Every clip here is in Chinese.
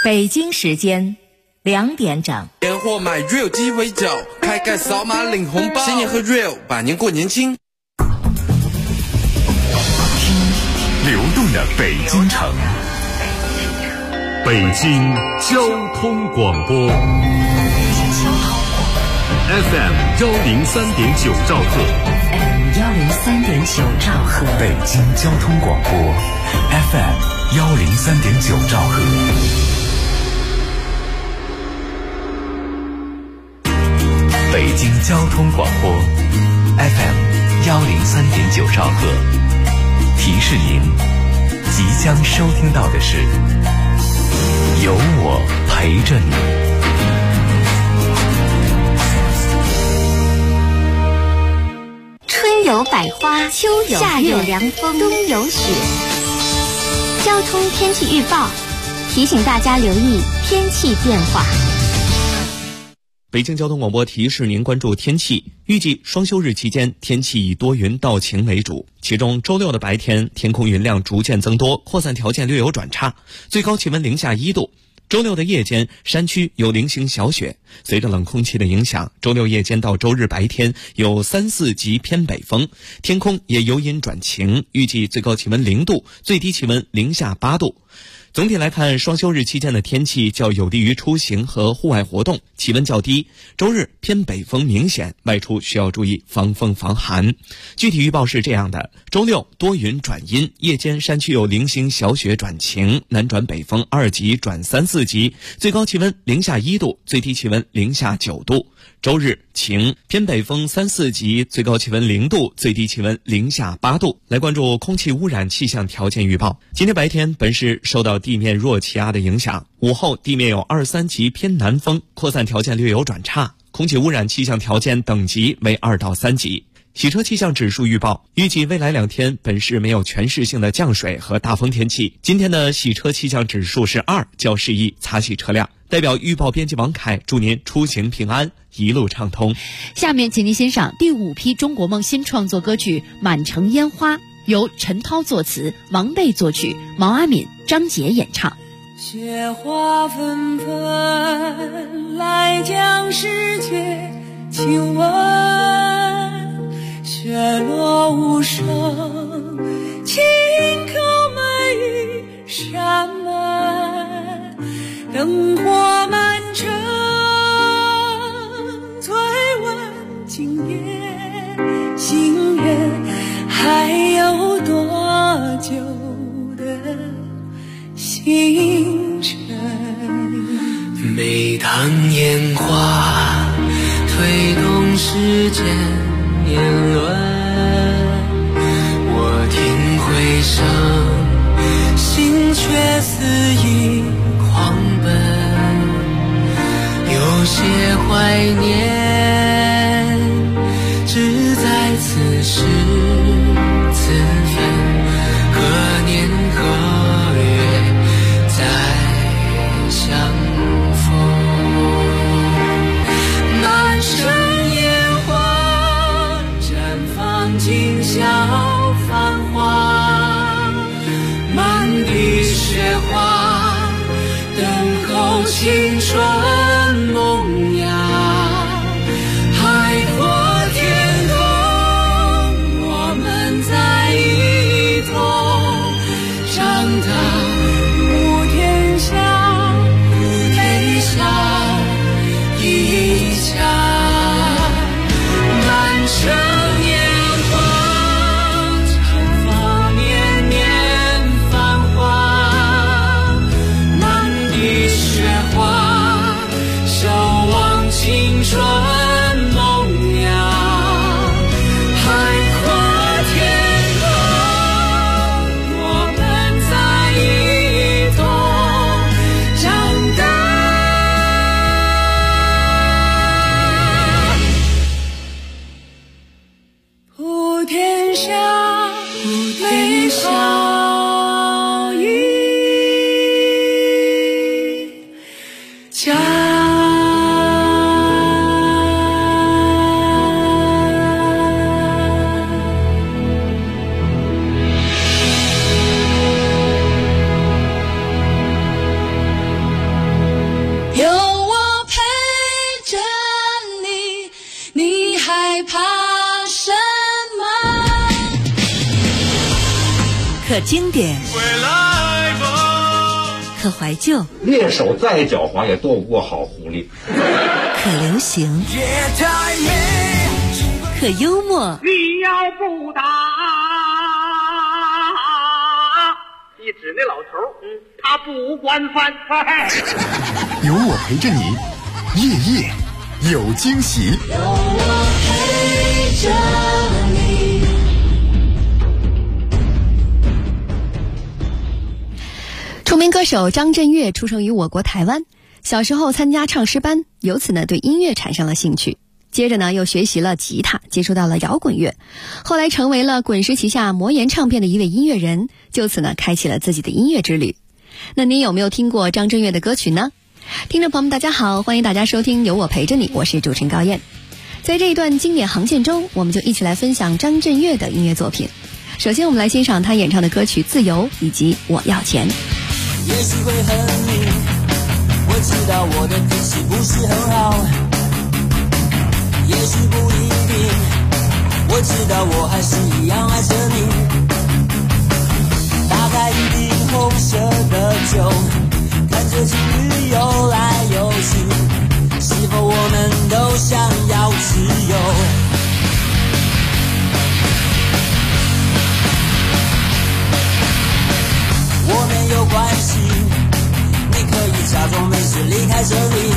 北京时间2点整。 年货买 Real 鸡尾酒，开盖扫码领红包，新年喝 Real， 百年过年轻。 听流动的北京城，北京交通广播 FM 103.9兆赫 103.9兆赫， 北京交通广播 FM 103.9兆赫。北京交通广播 FM 103.9兆赫，提示您即将收听到的是有我陪着你。 春有百花，秋有夏有凉风，冬有雪。交通天气预报提醒大家留意天气变化。 北京交通广播提示您关注天气，预计双休日期间天气以多云到晴为主，其中周六的白天天空云量逐渐增多，扩散条件略有转差，最高气温零下1度。周六的夜间山区有零星小雪，随着冷空气的影响，周六夜间到周日白天有3、4级偏北风，天空也由阴转晴，预计最高气温0度，最低气温零下8度。总体来看，双休日期间的天气较有利于出行和户外活动，气温较低。周日偏北风明显，外出需要注意防风防寒。具体预报是这样的：周六多云转阴，夜间山区有零星小雪转晴，南转北风2级转3、4级，最高气温零下1度，最低气温零下9度。周日晴，偏北风3、4级，最高气温0度，最低气温零下8度。来关注空气污染气象条件预报。今天白天本市受到地面弱气压的影响，午后地面有2、3级偏南风，扩散条件略有转差，空气污染气象条件等级为2到3级。洗车气象指数预报，预计未来2天本市没有全市性的降水和大风天气。今天的洗车气象指数是2，较适宜擦洗车辆。代表预报编辑王凯，祝您出行平安，一路畅通。 下面请您欣赏第5批中国梦新创作歌曲《满城烟花》，由陈涛作词，王贝作曲，毛阿敏、张杰演唱。 雪花纷纷，来将世界亲吻，雪落无声，轻叩每一扇门，灯火满城，催问今夜心愿还有多久的星辰。 每当烟花推动世间年轮，我听回声，心却肆意狂奔，有些怀念只在此时此分，何年何月再相逢。满城烟花绽放今宵繁华，满地雪花等候青春萌芽，海阔天空，我们在一同长大，普天下，天下一家。满城烟花绽放年年繁华，满地雪花守望青春萌芽，海阔天空，我们在一同长大。 普天下，美好一家。 害怕什么？ 可经典，可怀旧， 猎手再狡猾也躲不过好狐狸。 可流行，可幽默。 你要不打，一指那老头，他不管饭菜。 有我陪着你，夜夜有惊喜。 有我陪着你。 著名歌手张震岳出生于我国台湾，小时候参加唱诗班，由此呢对音乐产生了兴趣。接着呢又学习了吉他，接触到了摇滚乐，后来成为了滚石旗下魔岩唱片的一位音乐人，就此呢开启了自己的音乐之旅。那您有没有听过张震岳的歌曲呢？听众朋友们大家好，欢迎大家收听有我陪着你，我是主持人高燕。在这一段经典航线中，我们就一起来分享张震岳的音乐作品。首先我们来欣赏他演唱的歌曲《自由》以及《我要钱》。 也许会很明，我知道我的脾气不是很好，也许不一定，我知道我还是一样爱着你。打开一瓶红色的酒，看着情侣游来游去，是否我们都想要自由？我没有关系，你可以假装没事离开这里，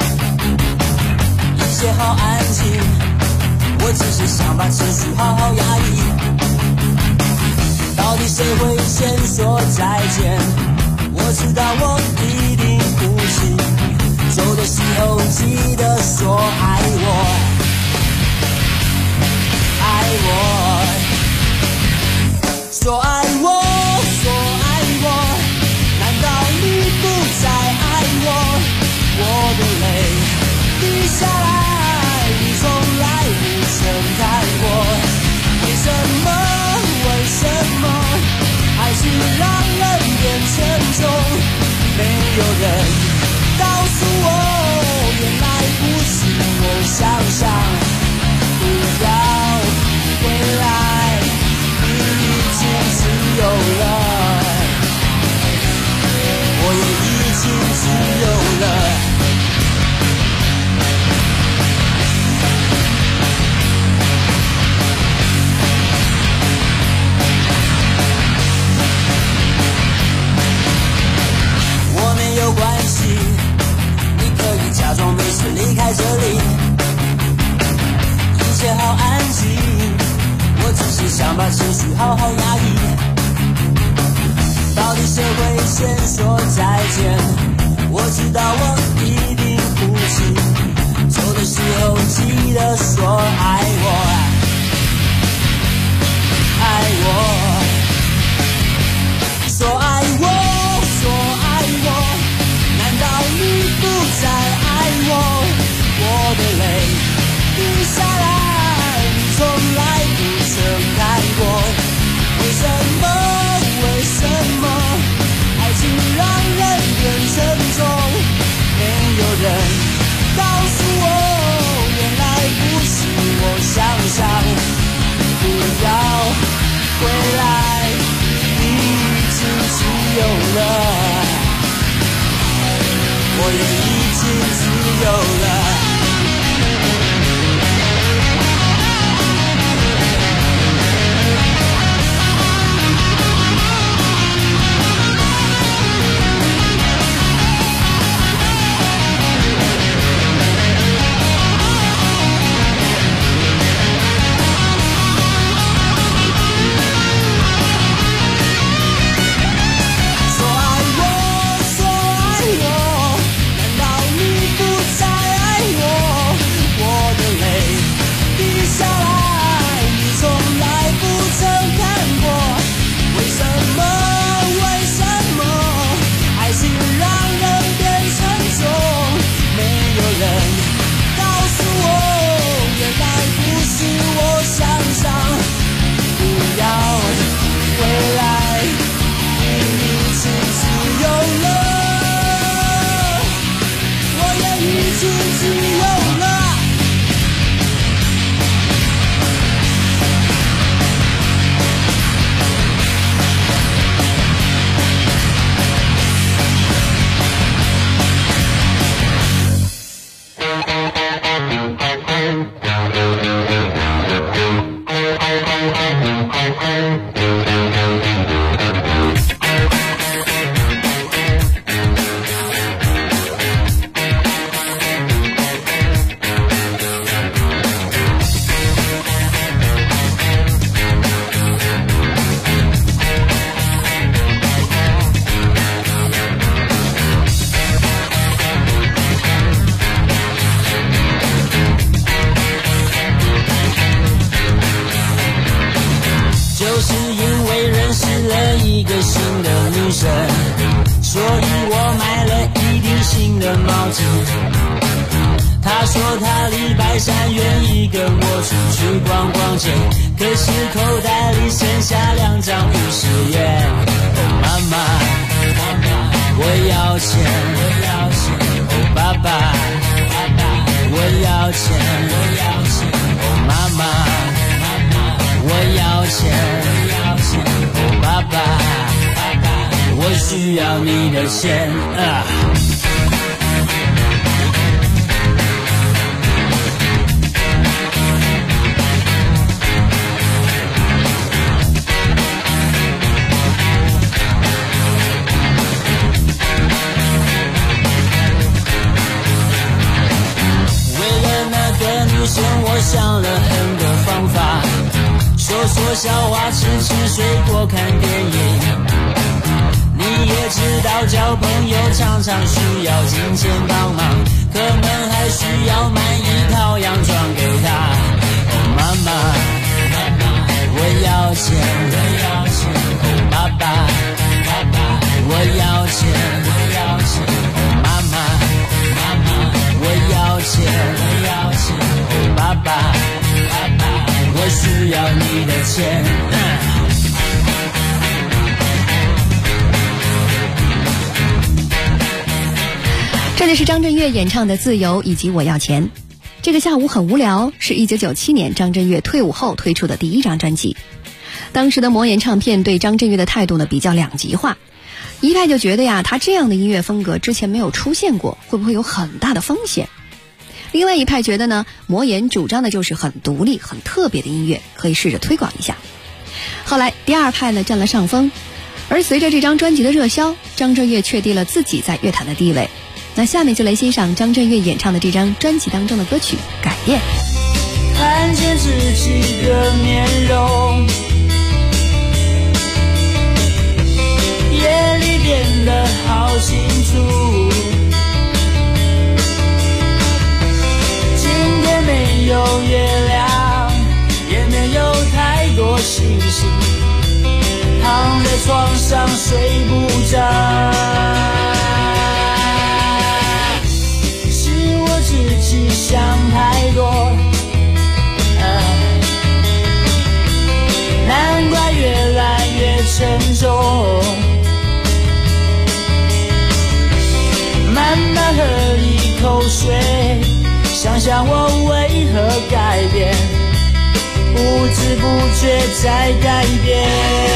一切好安静，我只是想把情绪好好压抑。到底谁会先说再见？我知道我一定不行，走的时候记得说爱我，爱我，说爱我，说爱我，难道你不再爱我？我的泪滴下来，你从来不曾看过。为什么？为什么？爱情让人变沉重？没有人告诉我，原来不是我想象。不要回来，你已经自由了，我也已经自由了。我没有关系，你可以假装没事离开这里，一切好安静，我只是想把情绪好好压抑。到底谁会先说再见？我知道我一定不行，走的时候记得说爱我，爱我，说爱我，说爱我，难道你不再爱我？我的泪滴下来，你从来不曾看过。为什么？为什么？爱情让人变沉重？没有人告诉我，原来不是我想象。不要回来，你已经自由了，我也已经自由了。说爱我，说爱我，难道你不再爱就是因为认识了一个新的女生，所以我买了一顶新的帽子。她说她礼拜三愿意跟我出去逛逛街，可是口袋里剩下2张50元。哦妈妈，我要钱，哦爸爸，我要钱，哦妈妈，我要钱，哦爸爸，我需要你的钱啊。我想了很多方法，说笑话，吃水果，看电影。你也知道交朋友常常需要金钱帮忙，可能还需要买一套洋装给他。哦妈妈，我要钱，哦爸爸，我要钱，哦妈妈，我要钱，哦爸爸，我需要你的钱。 这里是张震岳演唱的《自由》以及《我要钱》。这个下午很无聊是1997年张震岳退伍后推出的第1张专辑。当时的魔岩唱片对张震岳的态度呢比较两极化，一派就觉得呀，他这样的音乐风格之前没有出现过，会不会有很大的风险？另外一派觉得呢，魔岩主张的就是很独立、很特别的音乐，可以试着推广一下。后来第2派呢占了上风，而随着这张专辑的热销，张震岳确定了自己在乐坛的地位。那下面就来欣赏张震岳演唱的这张专辑当中的歌曲《改变》。 看见自己的面容，夜里变得好清楚。今天没有月亮，也没有太多星星，躺在床上睡不着。自己想太多，难怪越来越沉重。慢慢喝一口水，想想我为何改变，不知不觉在改变。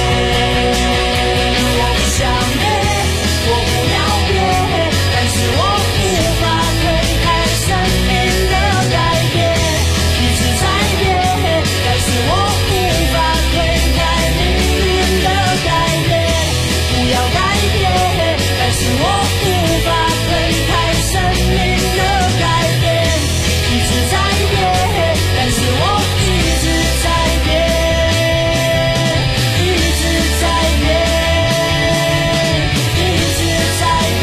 我不想变，我不要变，但是我无法推开生命的改变，一直在变，但是我无法推开命运的改变。不要改变，但是我无法推开生命的改变，一直在变，但是我一直在变，一直在变，一直在变，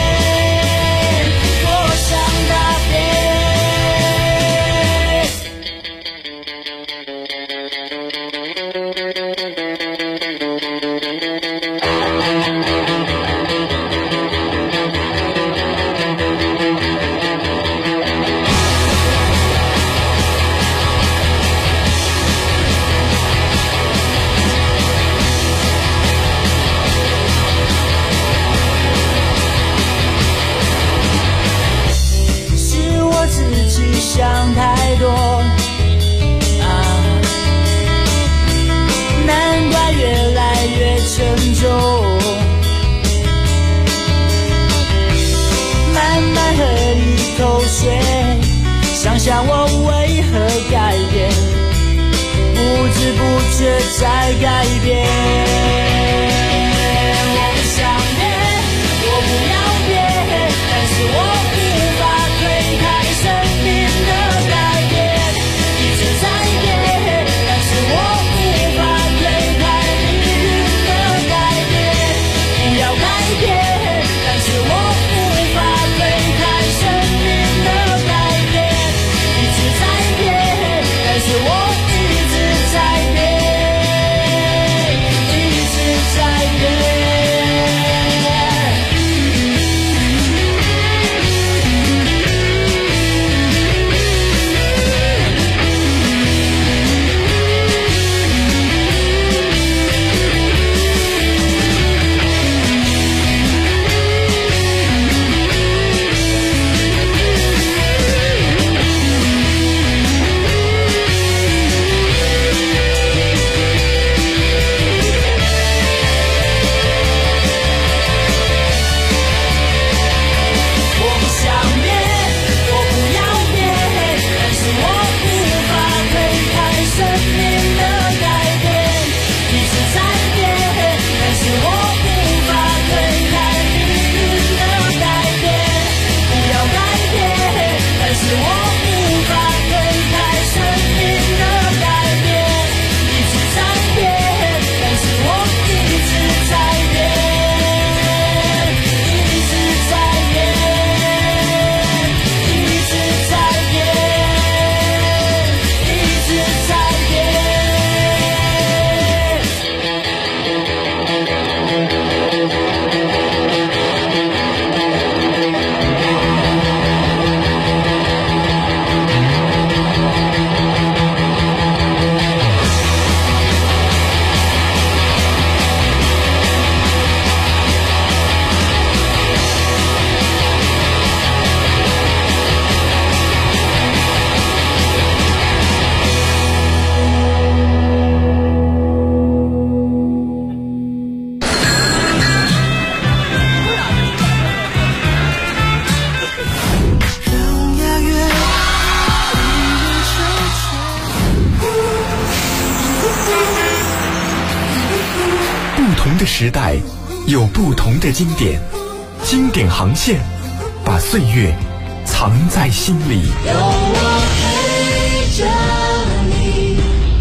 我想大变。是我自己想太多，难怪越来越沉重。慢慢喝一口水，想想我为何改变，不知不觉在改变。我不想变，我不要变，但是我无法推开生命的改变，一直在变，但是我无法推开命运的改变。不要改变，但是我无法推开生命的改变，一直在变，但是我一直在变。 同的时代，有不同的经典，经典航线，把岁月藏在心里。 有我陪着你。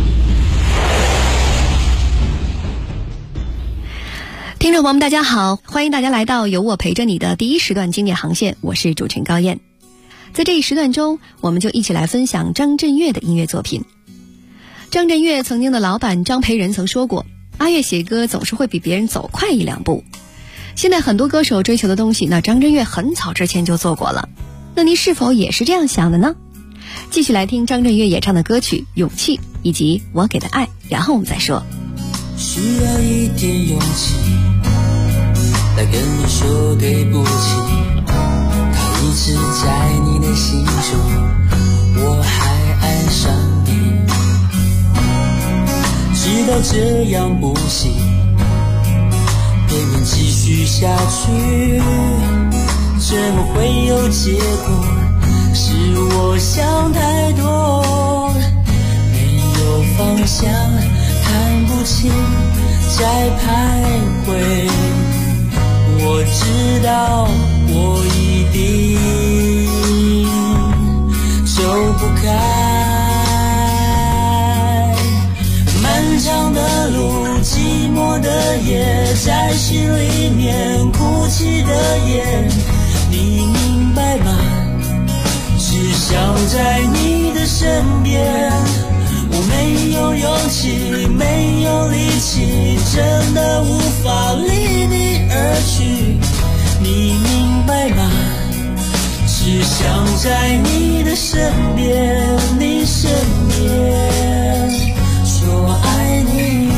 听众朋友们大家好，欢迎大家来到有我陪着你的第一时段经典航线，我是主持人高燕。在这一时段中，我们就一起来分享张震岳的音乐作品。张震岳曾经的老板张培仁曾说过，阿岳写歌总是会比别人走快一两步。现在很多歌手追求的东西，那张震岳很早之前就做过了。那您是否也是这样想的呢？继续来听张震岳演唱的歌曲《勇气》以及《我给的爱》，然后我们再说。 需要一点勇气来跟你说对不起，他一直在你的心中，我还爱上你，知道这样不行，偏偏继续下去，怎么会有结果？是我想太多，没有方向，看不清，在徘徊。我知道我一定走不开，漫长的路，寂寞的夜，在心里面哭泣的夜，你明白吗？只想在你的身边，我没有勇气，没有力气，真的无法离你而去，你明白吗？只想在你的身边，你身边说爱你。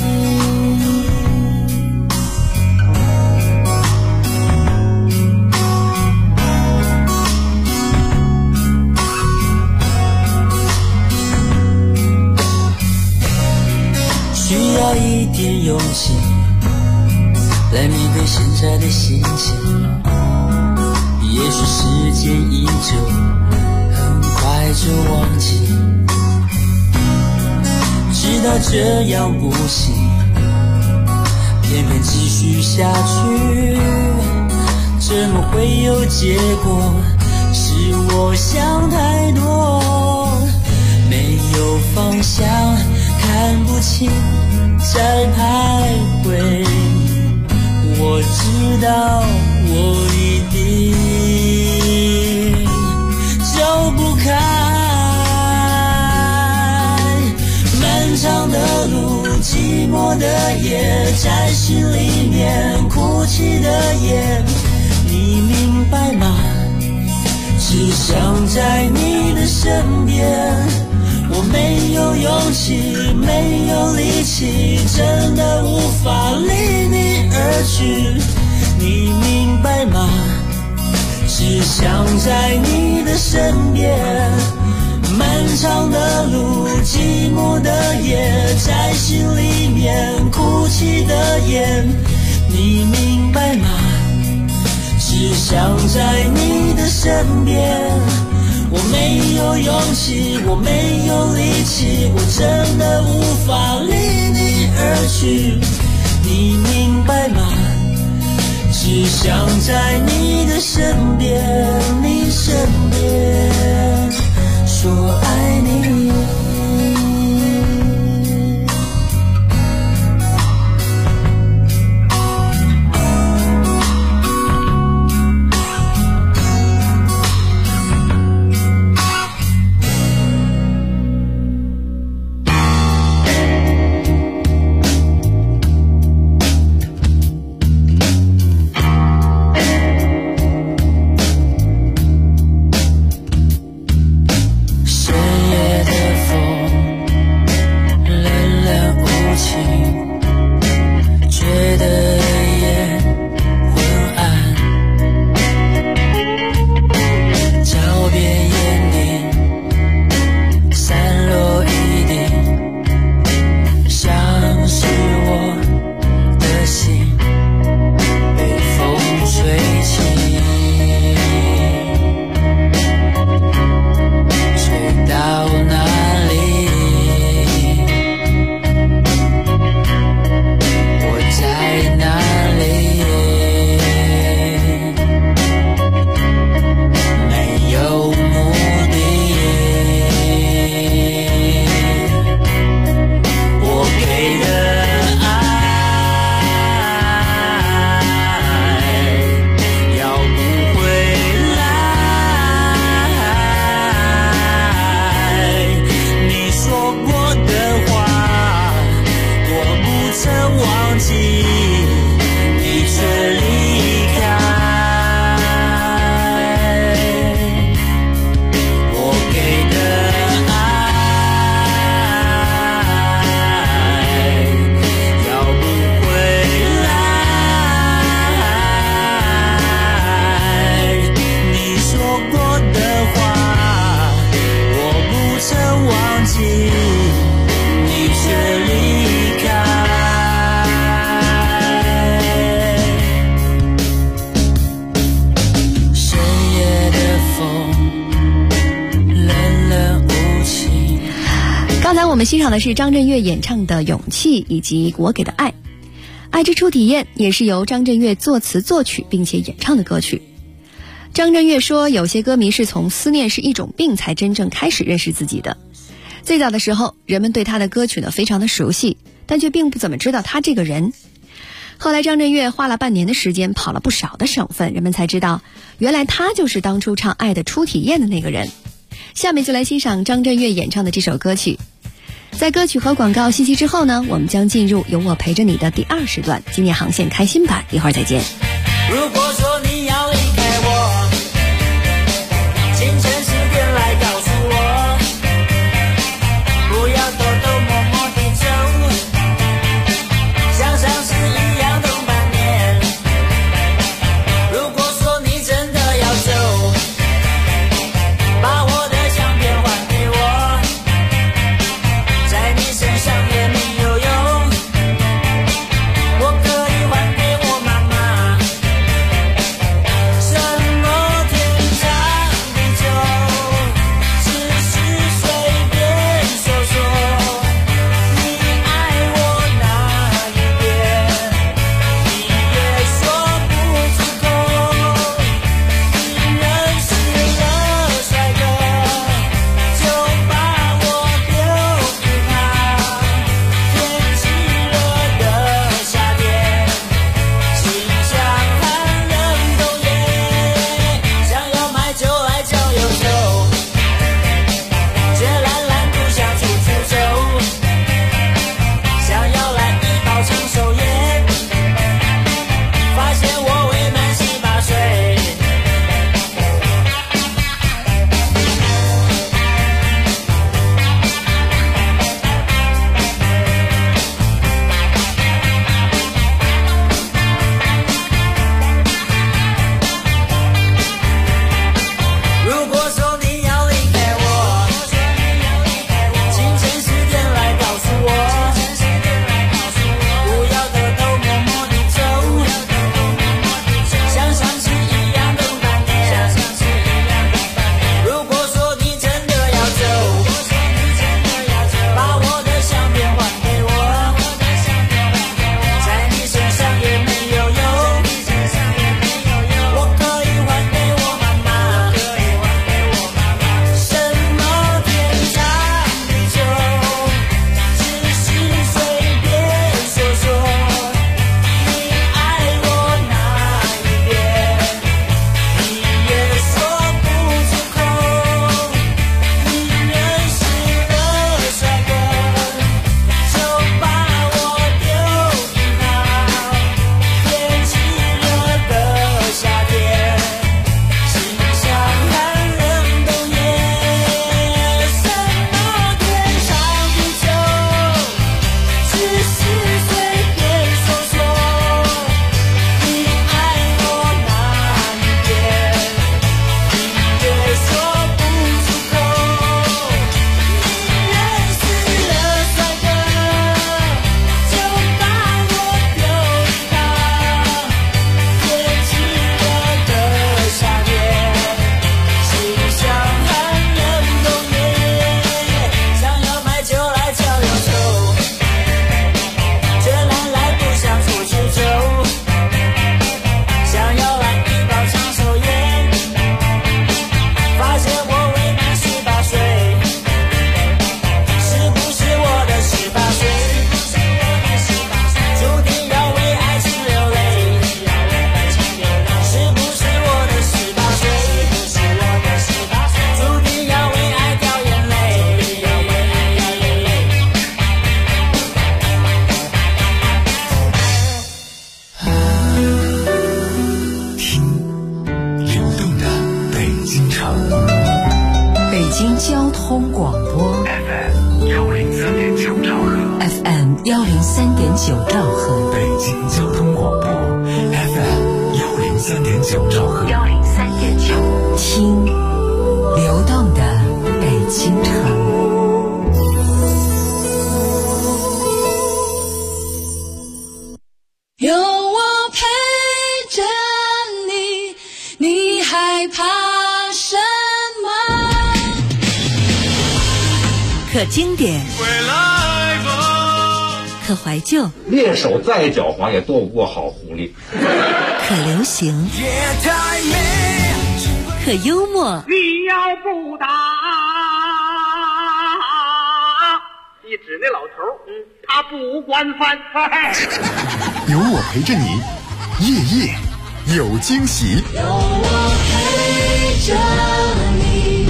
需要一点勇气来面对现在的心情，也许时间一久，很快就忘记，知道这样不行，偏偏继续下去，怎么会有结果？是我想太多，没有方向，看不清，在徘徊。我知道我一定走不开，漫长的路，寂寞的夜，在心里面哭泣的夜，你明白吗？只想在你的身边，我没有勇气，没有力气，真的无法离你而去，你明白吗？只想在你的身边，漫长的路，寂寞的夜，在心里面哭泣的夜，你明白吗？只想在你的身边，我没有勇气，我没有力气，我真的无法离你而去，你明白吗？只想在你的身边，你身边说爱你。 刚才我们欣赏的是张震岳演唱的《勇气》以及《我给的爱》。爱之初体验也是由张震岳作词作曲并且演唱的歌曲。张震岳说，有些歌迷是从思念是一种病才真正开始认识自己的。最早的时候，人们对他的歌曲呢非常的熟悉，但却并不怎么知道他这个人。后来张震岳花了半年的时间，跑了不少的省份，人们才知道，原来他就是当初唱《爱的初体验》的那个人。下面就来欣赏张震岳演唱的这首歌曲。在歌曲和广告信息之后呢，我们将进入有我陪着你的第2时段，今夜航线开心版，一会儿再见。 如果说你要离开我，清晨10点来告诉我，不要偷偷摸摸地走，像上次一样等半年。如果说你真的要走，把我的相片还给我，在你身上也没有用，我可以还给我妈妈。什么天长地久，只是随便说说，你爱我哪一边，你也说不出口。你认识了帅哥，就把我丢一旁。天气热的夏天，心像寒冷冬夜，想要买酒来浇忧愁，却懒懒不想出去走，想要来一包长手烟，发现我未满18岁。如果说你要离开我，清晨10点来告诉我，不要偷偷摸摸地走，像上次一样等半年。如果说你真的要走，把我的相片还给我，在你身上也没有用，我可以还给我妈妈。什么天长地久，只是随便说说，你爱我哪一边，你也说不出口。你认识了帅哥，就把我丢一旁。天气热的夏天，心像寒冷冬夜。什么天长地久，只是随便说说，你爱我哪一边，你也说不出口。你认识了帅哥，就把我丢一旁。天气热的夏天，心像寒冷冬夜，想要买酒来浇忧愁，却懒懒不想出去走，想要来一包长手烟，发现我未满18岁。是不是我的18岁，注定要为爱情流泪？是不是我的18岁，注定要为爱掉眼泪？ 听流动的北京城北京交通广播 FM 103.9兆赫， FM 103.9兆赫， 北京交通广播 FM 103.9兆赫， 听流动的北京城。 有我陪着你，你害怕什么？ 可经典，可怀旧， 猎手再狡猾也斗不过好狐狸。 可流行，可幽默。 你要不打，一指那老头，他不管饭。 有我陪着你，夜夜有惊喜。 有我陪着你。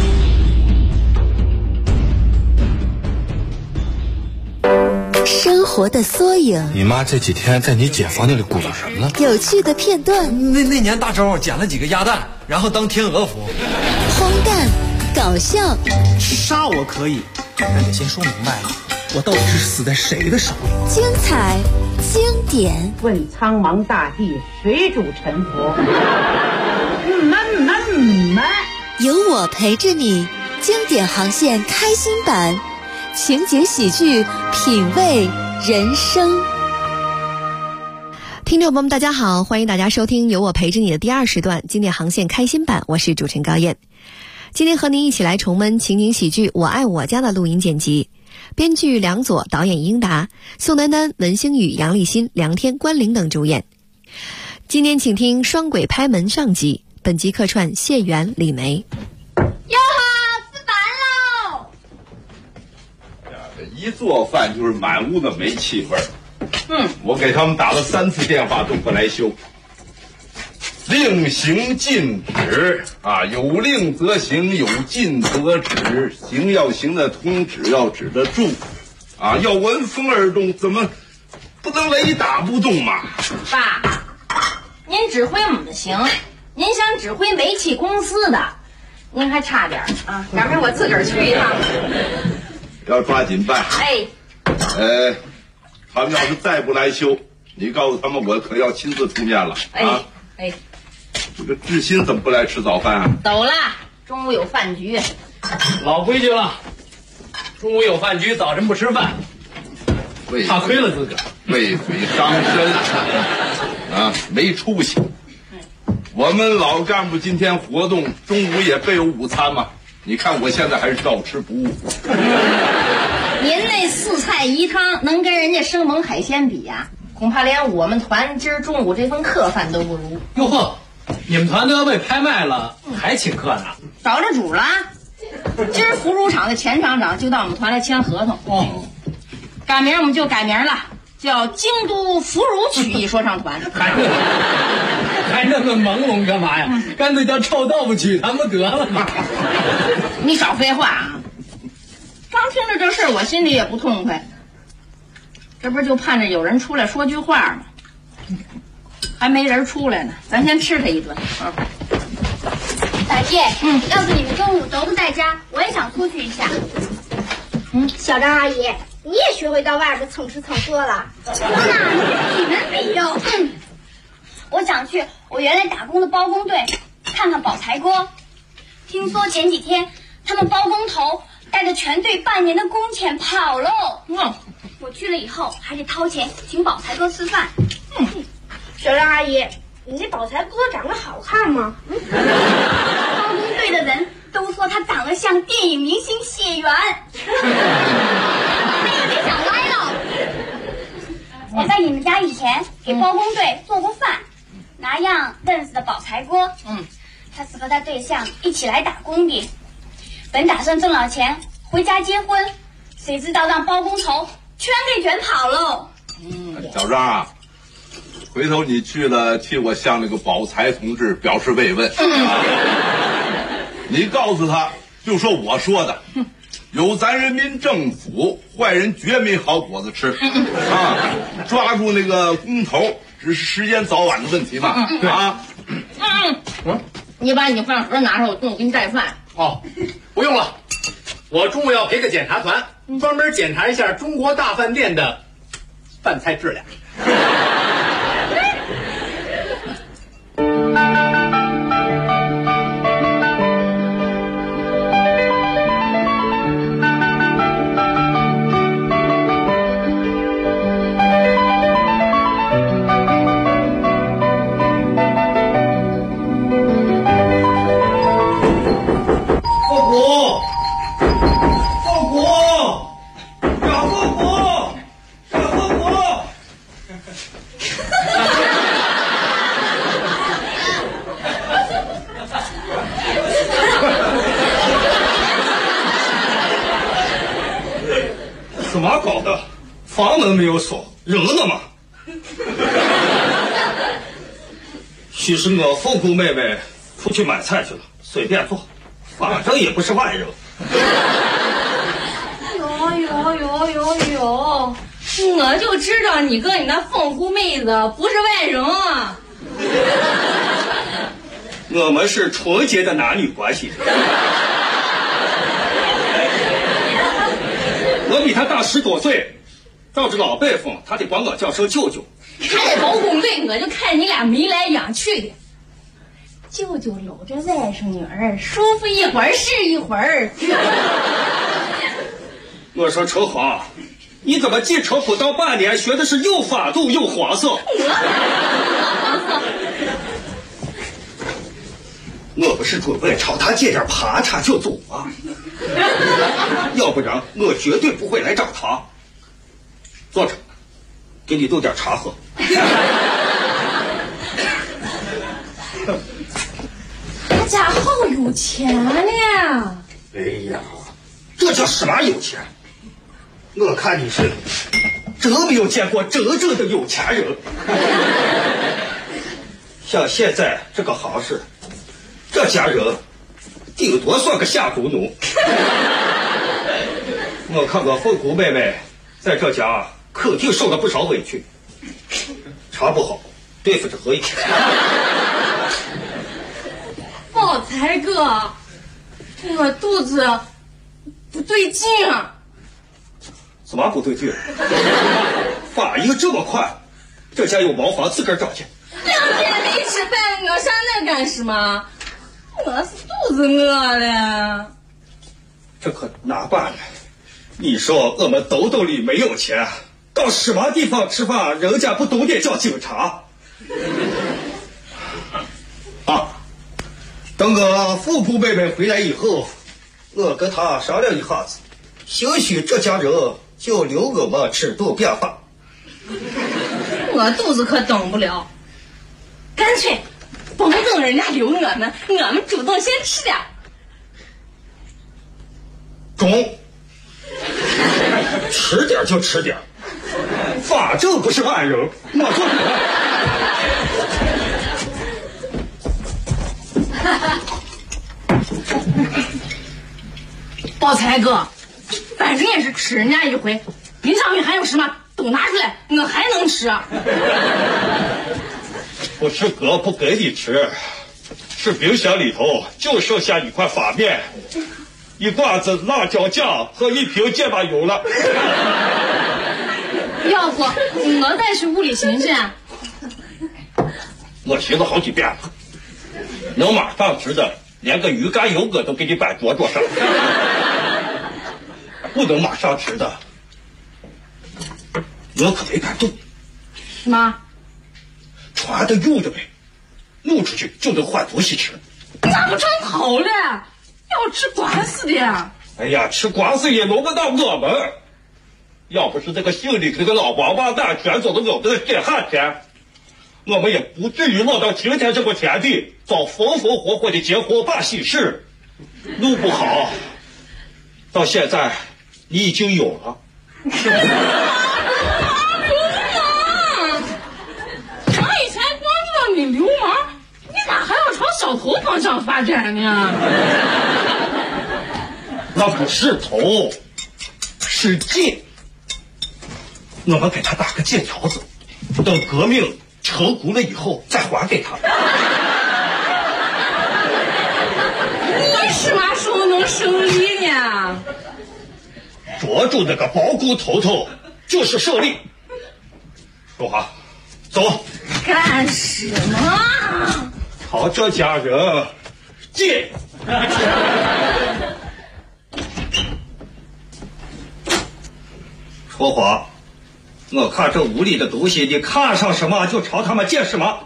生活的缩影， 你妈这几天在你姐房间里鼓捣什么呢？ 有趣的片段。 那年大周捡了几个鸭蛋，然后当天鹅服。 荒诞，搞笑。 杀我可以，但得先说明白了，我到底是死在谁的手里？ 精彩，经典。 问苍茫大地，谁主沉浮？ 有我陪着你，经典航线开心版。情景喜剧，品味人生。听众朋友们大家好，欢迎大家收听有我陪着你的第2时段经典航线开心版，我是主持人高燕。今天和您一起来重温情景喜剧我爱我家的录音剪辑，编剧梁左，导演英达，宋丹丹、文星宇、杨立新、梁天、关凌等主演。今天请听双轨拍门上集，本集客串谢元、李梅。 一做饭就是满屋的煤气味儿。我给他们打了3次电话都不来修。令行禁止啊，有令则行，有禁则止。行要行得通，止要止得住。啊，要闻风而动，怎么不能雷打不动嘛？ 爸，您指挥我们的行，您想指挥煤气公司的，您还差点啊！赶明儿我自个儿去一趟。 要抓紧办。他们要是再不来修，你告诉他们我可要亲自出面了啊！这个志新怎么不来吃早饭啊？ 走了，中午有饭局。 老规矩了，中午有饭局，早晨不吃饭，怕亏了自个儿， 喂嘴伤身啊，没出息。我们老干部今天活动中午也备有午餐嘛。你看我现在还是照吃不误。 您那4菜1汤能跟人家生猛海鲜比呀？恐怕连我们团今儿中午这份客饭都不如。 哟呵，你们团都要被拍卖了，还请客呢？ 找着主了。今儿腐乳厂的前厂长就到我们团来签合同。改名我们就改名了，叫京都腐乳曲艺说唱团。 还那么朦胧干嘛呀？干脆叫臭豆腐曲咱们得了嘛。 你少废话啊！刚听着这事儿，我心里也不痛快。这不就盼着有人出来说句话吗？还没人出来呢，咱先吃他一顿。 大姐，要是你们中午都不在家，我也想出去一下。 小张阿姨，你也学会到外边蹭吃蹭喝了？ 我哪跟你们比哟？我想去我原来打工的包工队看看保财锅。听说前几天他们包工头带着全队半年的工钱跑喽。我去了以后还得掏钱请保财哥吃饭。 小张阿姨，你这保财哥长得好看吗？ 包工队的人都说他长得像电影明星谢元。那有点想歪了。我在你们家以前给包工队做过饭，那样认识的保财哥。他是和他对象一起来打工的，本打算挣了钱回家结婚，谁知道让包工头全给卷跑喽。 小张啊，回头你去了替我向那个保财同志表示慰问。你告诉他，就说我说的，有咱人民政府，坏人绝没好果子吃啊！抓住那个工头，只是时间早晚的问题嘛。啊， 你把你饭盒拿上，我中午给你带饭。 不用了，我中午要陪个检查团，专门检查一下中国大饭店的饭菜质量。 么搞的？房门没有锁，人呢嘛？其实我凤姑妹妹出去买菜去了，随便坐，反正也不是外人。 哟，我就知道你跟你那凤姑妹子不是外人啊。 我们是纯洁的男女关系。我比他大10多岁，照着老辈分，他得管我叫声舅舅。 他在包公队，我就看你俩眉来眼去的。舅舅搂着外甥女儿，舒服一会儿是一会儿。 我说陈华，你怎么进城不到半年，学的是又法度又黄色？我不是准备朝他借点盘缠就走吗？要不然我绝对不会来找他。坐着，给你炖点茶喝。 他家好有钱呢。 哎呀，这叫什么有钱？我看你是真没有见过真正的有钱人。像现在这个行市，这家人顶多算个下工农。我看我凤姑妹妹在这家肯定受了不少委屈，茶不好，对付着喝一天。 宝财哥，我肚子不对劲啊。 怎么不对劲？反应这么快，这家有茅房自个儿找去。 2天没吃饭，我上那干什么？我是肚子饿了。 这可哪办呢？你说我们兜兜里没有钱，到什么地方吃饭，人家不都得叫警察？啊！等我富姑妹妹回来以后，我跟她商量一下子，兴许这家人就留我们吃顿便饭。 我肚子可等不了，干脆甭等人家留我们主动先吃点。 中，吃点就吃点，反正不是外人，我做宝财哥，反正也是吃人家一回，冰箱里还有什么都拿出来，我还能吃。 不是哥不给你吃，是冰箱里头就剩下一块发面、一罐子辣椒酱和一瓶芥末油了。 要不我再去屋里寻寻。 我寻了好几遍了，能马上吃的连个鱼肝油我都给你摆桌上，不能马上吃的我可没敢动。 什么？ 传的用的呗，弄出去就能换东西吃。 那不成好了？要吃官司的。 哎呀，吃官司也轮不到我们。要不是这个姓李这个老王八蛋卷走了我们的血汗钱，我们也不至于落到今天这个田地，遭风风火火的结婚办喜事。弄不好，到现在你已经有了。 你流氓，你咋还要朝小头方向发展呢？ 那不是头，是借。我们给他打个借条子，等革命成功了以后再还给他。 你什么时候能胜利呢？ 捉住那个包公头头就是胜利。说话，走。 干什么？ 朝这家人借。说谎！我看这屋里的东西，你看上什么就朝他们借什么。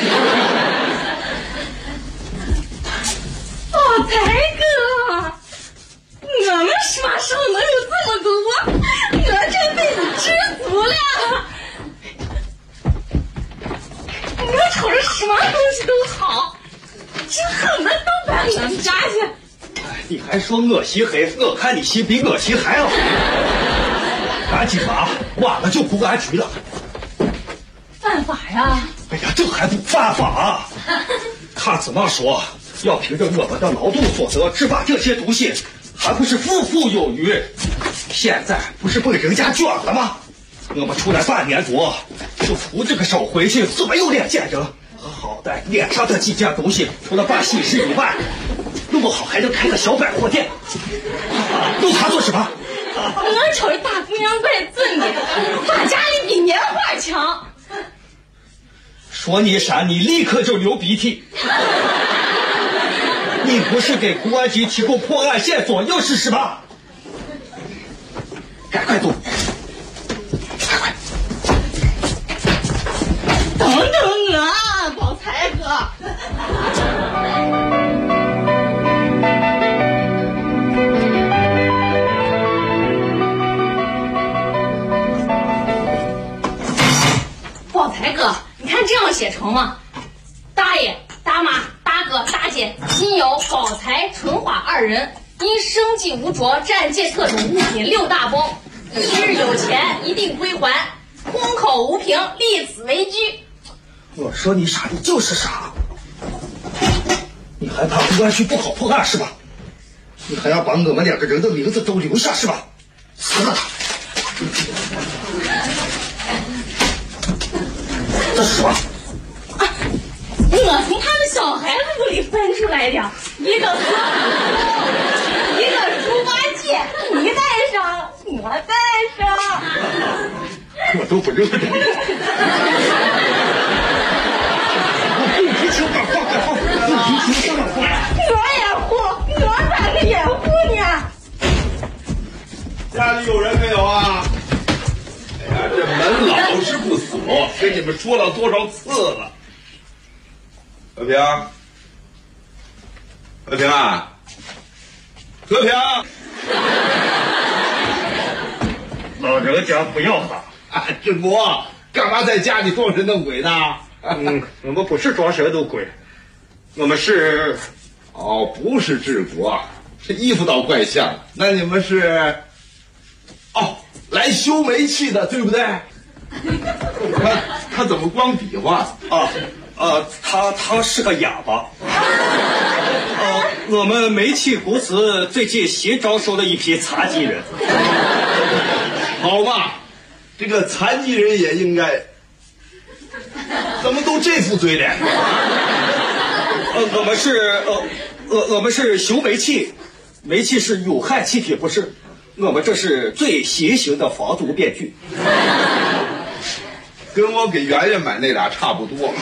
宝财哥，我们什么时候能有这么多？我这辈子知足了。我瞅着什么东西都好，真恨不得都搬我们家去。 你还说我心黑，我看你心比我心还好。 赶紧吧，晚了就公安局了。 犯法呀！ 哎呀，这还不犯法？看怎么说，要凭着我们的劳动所得只把这些东西，还不是富富有余？现在不是被人家卷了吗？我们出来半年多，就图这个手回去，怎么有脸见人？好歹脸上的几件东西，除了办喜事以外，弄不好还能开个小百货店。弄它做什么？ 我瞅着大姑娘怪俊的，把家里比年画强。 说你闪，你立刻就流鼻涕。你不是给公安局提供破案线索，又是什么？赶快动！快！ 等等我，宝财哥。宝财哥，你看这样写成吗？大爷、大妈、大哥、大姐，亲友宝财、春花二人，因生计无着，暂借特种物品6大包，昔日有钱一定归还，空口无凭，立此为据。 我说你傻，你就是傻。你还怕公安局不好破案是吧？你还要把我们2个人的名字都留下是吧？撕了他！这是什么？ 我从他们小孩子屋里翻出来的，一个河图，一个猪八戒，你带上，我带上。 我都不认得你。 我掩护，我咋个掩护呢？ 家里有人没有啊？哎呀，这门老是不锁，跟你们说了多少次了？和平，和平啊，和平！ 老人家不要他。 志国，干嘛在家里装神弄鬼呢？ 我们不是装神弄鬼，我们是…… 哦，不是治国，这衣服倒怪像。那你们是？哦，来修煤气的，对不对？他怎么光比划啊？ 他是个哑巴。我们煤气公司最近新招收了一批残疾人。 好嘛，这个残疾人也应该。怎么都这副嘴脸？ 我们是修煤气，煤气是有害气体，不是？我们这是最新型的防毒面具。 跟我给圆圆买那俩差不多。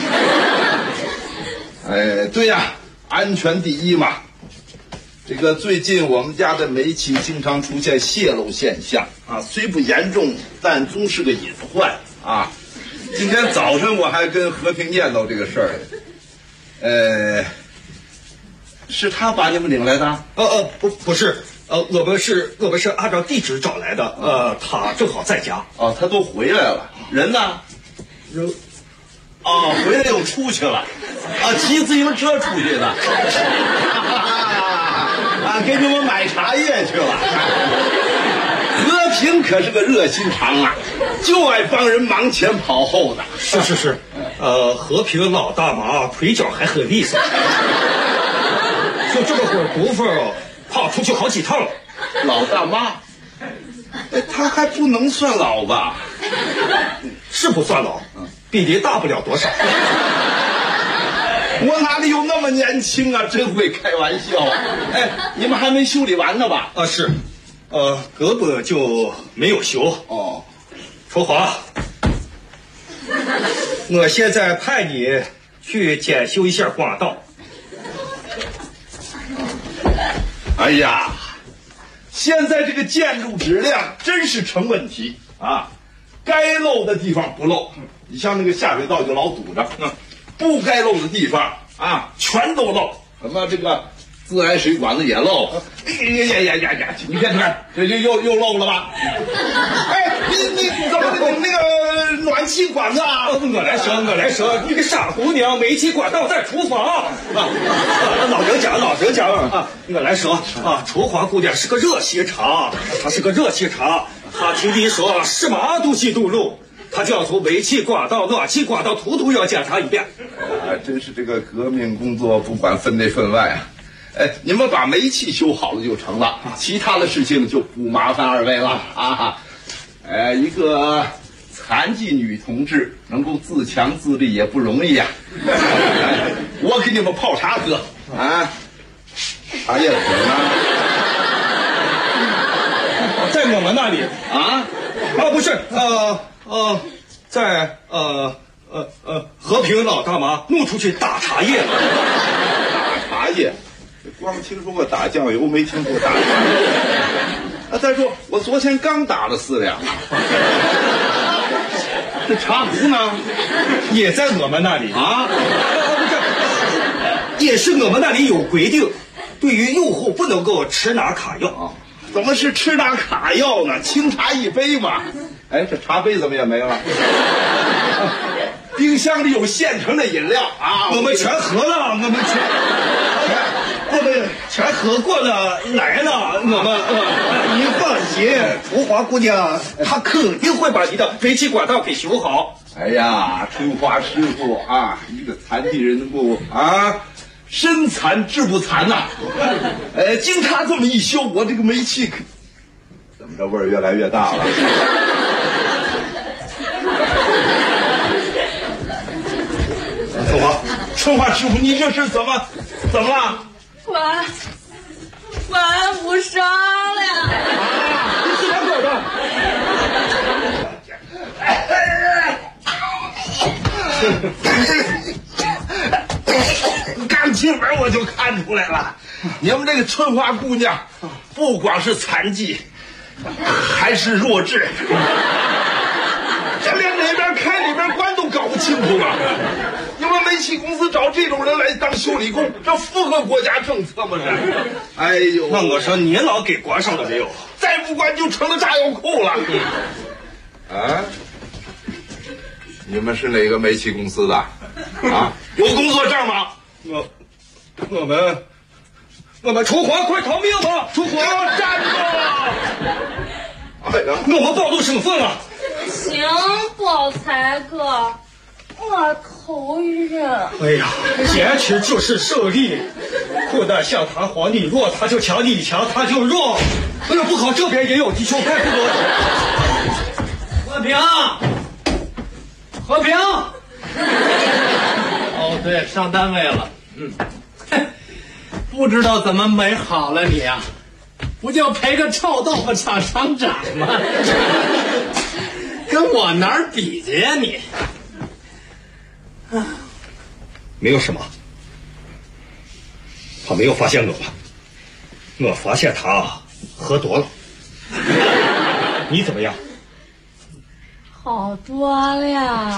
哎，对呀，安全第一嘛。这个最近我们家的煤气经常出现泄漏现象啊，虽不严重，但总是个隐患啊。今天早晨我还跟和平念叨这个事儿，是他把你们领来的？ 不是，我们是按照地址找来的，他正好在家。 哦，他都回来了，人呢？人，回来又出去了，骑自行车出去的，给你们买茶叶去了。和平可是个热心肠啊，就爱帮人忙前跑后的。 是，和平老大妈腿脚还很利索，就这么会儿功夫，跑出去好几趟了。 老大妈，他还不能算老吧？ 是不算老，比您大不了多少。 我哪里有那么年轻啊？真会开玩笑。你们还没修理完呢吧？ 是。根本就没有修。春华，我现在派你去检修一下管道。 哎呀，现在这个建筑质量真是成问题啊！该漏的地方不漏，你像那个下水道就老堵着，不该漏的地方啊全都漏。什么这个自来水管子也漏，呀！你看，这就又漏了吧？你怎么那个暖气管子啊？ 我来说，你个傻姑娘，煤气管道在厨房。老人讲啊，我来说啊，春华姑娘是个热心肠，她是个热心肠， 他听你说什么东西都漏，他就要从煤气管道、暖气管道图要检查一遍。 真是这个革命工作不管分内分外啊！你们把煤气修好了就成了，其他的事情就不麻烦二位了啊。一个残疾女同志能够自强自立也不容易呀。我给你们泡茶喝啊，茶叶子呢？ 在我们那里啊？ 不是，在和平老大妈弄出去打茶叶了。 打茶叶？光听说过打酱油，没听说打茶叶。再说我昨天刚打了4两。这茶壶呢？ 也在我们那里啊？ 不是，也是我们那里有规定，对于用户不能够吃拿卡要。 怎么是吃拿卡要呢？清茶一杯嘛。这茶杯怎么也没了？冰箱里有现成的饮料啊， 我们全喝了，我们全喝过了，来了，我们你放心，春花姑娘她肯定会把你的煤气管道给修好。 哎呀，春花师傅啊，一个残疾人能够身残志不残呐。经他这么一修，我这个煤气怎么着味儿越来越大了。春花师傅，你这是怎么了？ 完不上了。 你自然走的。刚进门我就看出来了，你们这个春花姑娘不光是残疾，还是弱智，这连哪边开哪边关都搞不清楚了。你们煤气公司找这种人来当修理工，这符合国家政策吗？这，哎呦， 那我说你老给关上了没有？ 再不关就成了炸药库了。你们是哪个煤气公司的？有工作证吗？ 我们春花，快逃命吧！春花， 站住！ 我们暴露身份了。 行，宝财哥，我头晕。 哎呀，坚持就是胜利。混蛋向他皇你弱，他就强；你强，他就弱。哎呀，不好，这边也有敌兄，快不多。 和平。哦，对，上单位了。不知道怎么没好了你啊？不就赔个臭豆腐厂厂长吗？跟我哪儿比去呀你？ 没有什么，他没有发现我吧？我发现他喝多了。你怎么样？ 好多了。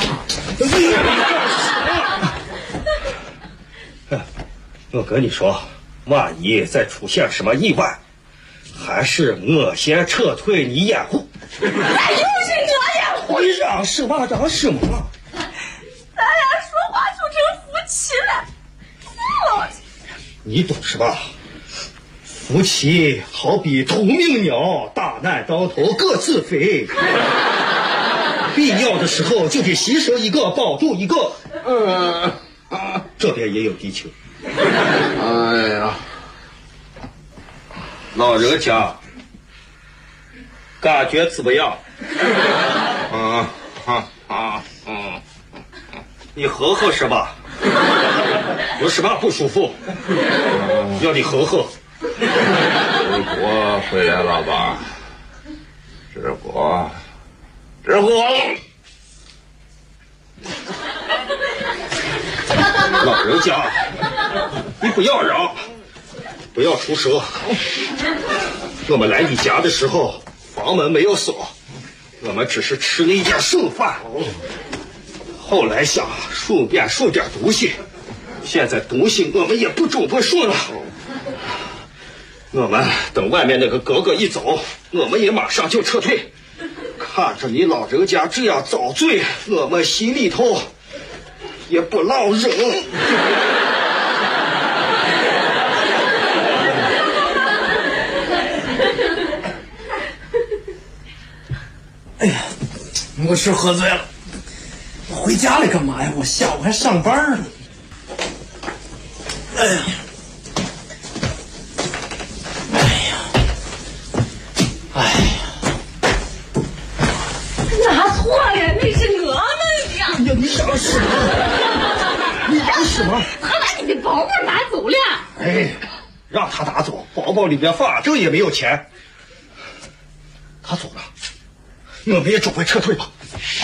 我跟你说，万一再出现什么意外，还是我先撤退，你掩护。 那又是我掩护？ 你嚷什么？嚷什么？ 咱俩说话就成夫妻了。 你懂什么？夫妻好比同命鸟，大难当头各自飞。必要的时候就得牺牲一个，保住一个。这边也有敌情。 哎呀， 老人家感觉怎么样？你呵呵什么？有什么不舒服？要你呵呵。 治国回来了吧？治国。 老人家，你不要嚷，不要出声。我们来你家的时候，房门没有锁，我们只是吃了一点剩饭。后来想顺便顺点东西，现在东西我们也不准备顺了。我们等外面那个哥哥一走，我们也马上就撤退。看着你老人家这样遭罪，我们心里头也不落忍。 哎呀，我是喝醉了，我回家了干嘛呀？我下午还上班呢。哎呀， 拿错了，那是我们呀！ 哎呀，你嚷什么？你嚷什么？ 他把你的包包拿走了。 哎，让他拿走，包包里边反正也没有钱。他走了，我们也准备撤退吧。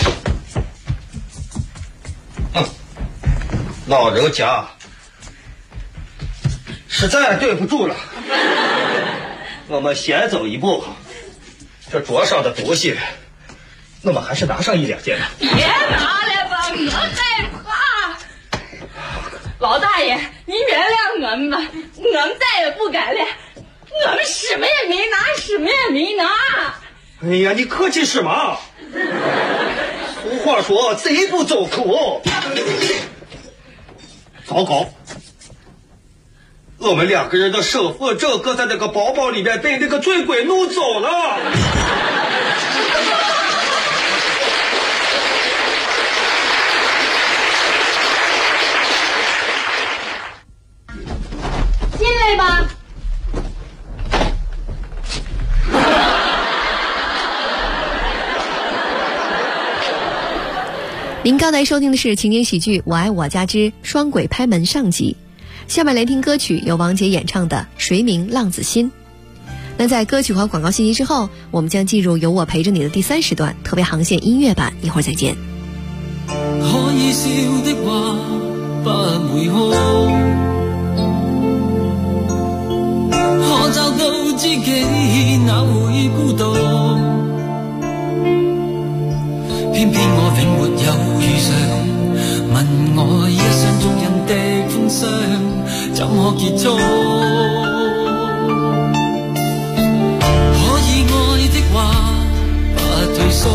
老人家实在对不住了，我们先走一步。这桌上的东西，我们还是拿上1、2件吧。 别拿了吧，我害怕。老大爷，您原谅我们吧，我们再也不敢了。我们什么也没拿，什么也没拿。 哎呀，你客气什么？俗话说，贼不走苦。糟糕，我们2个人的身份证搁在那个包包里面，被那个醉鬼弄走了。 进来吧。 您刚才收听的是情景喜剧《我爱我家之双轨拍门》上集，下面来听歌曲，由王杰演唱的《谁明浪子心》。那在歌曲和广告信息之后，我们将进入由我陪着你的第30段特别航线音乐版，一会儿再见。 可以笑的話不會哭，可找到知己哪會孤獨，偏偏我永沒有遇上，問我一廂中人的風霜怎可結束？可以愛的話不退縮，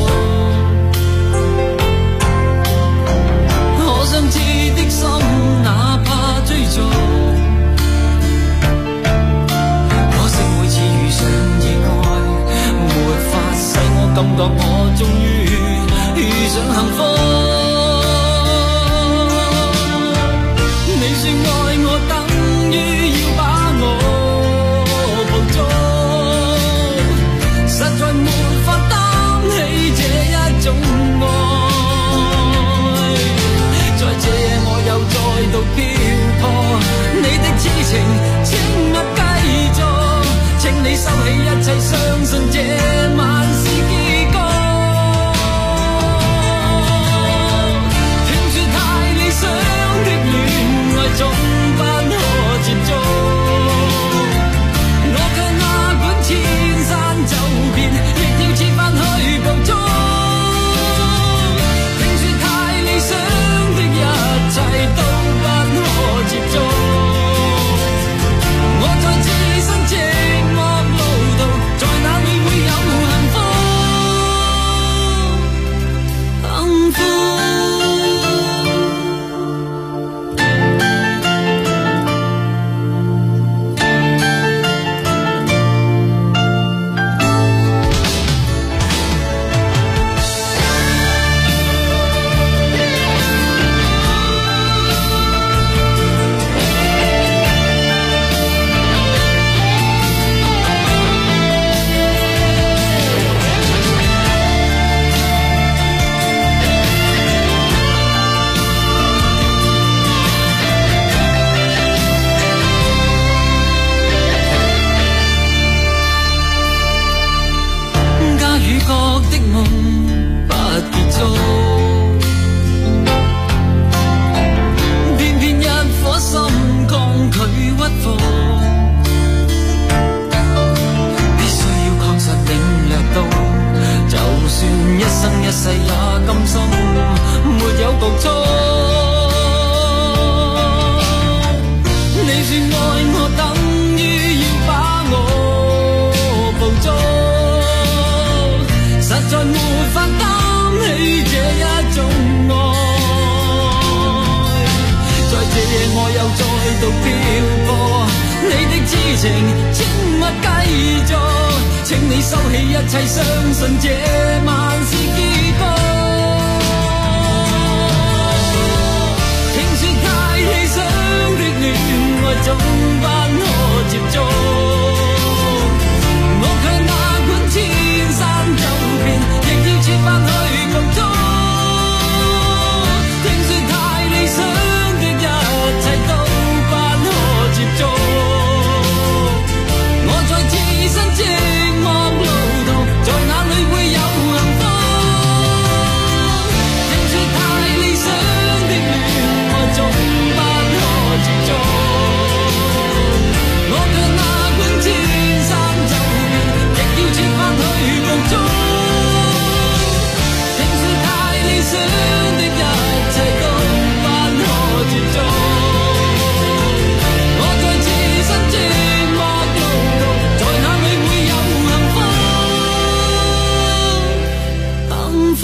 可相知的心哪怕追逐，可惜每次遇上意外，沒法使我感覺我終於遇上幸福。你說愛我等於要把我捕捉，實在沒法擔起這一種愛。在這夜我又再度漂泊，你的痴情請勿繼續，請你收起一切，相信這晚是結局。總不可接觸，我卻哪管千山走遍，亦要設法去捕捉。聽說太理想的一切都不可接觸，我在自身寂寞路途，在哪裏會有幸福？幸福。請你收起一切，相信這晚是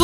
福。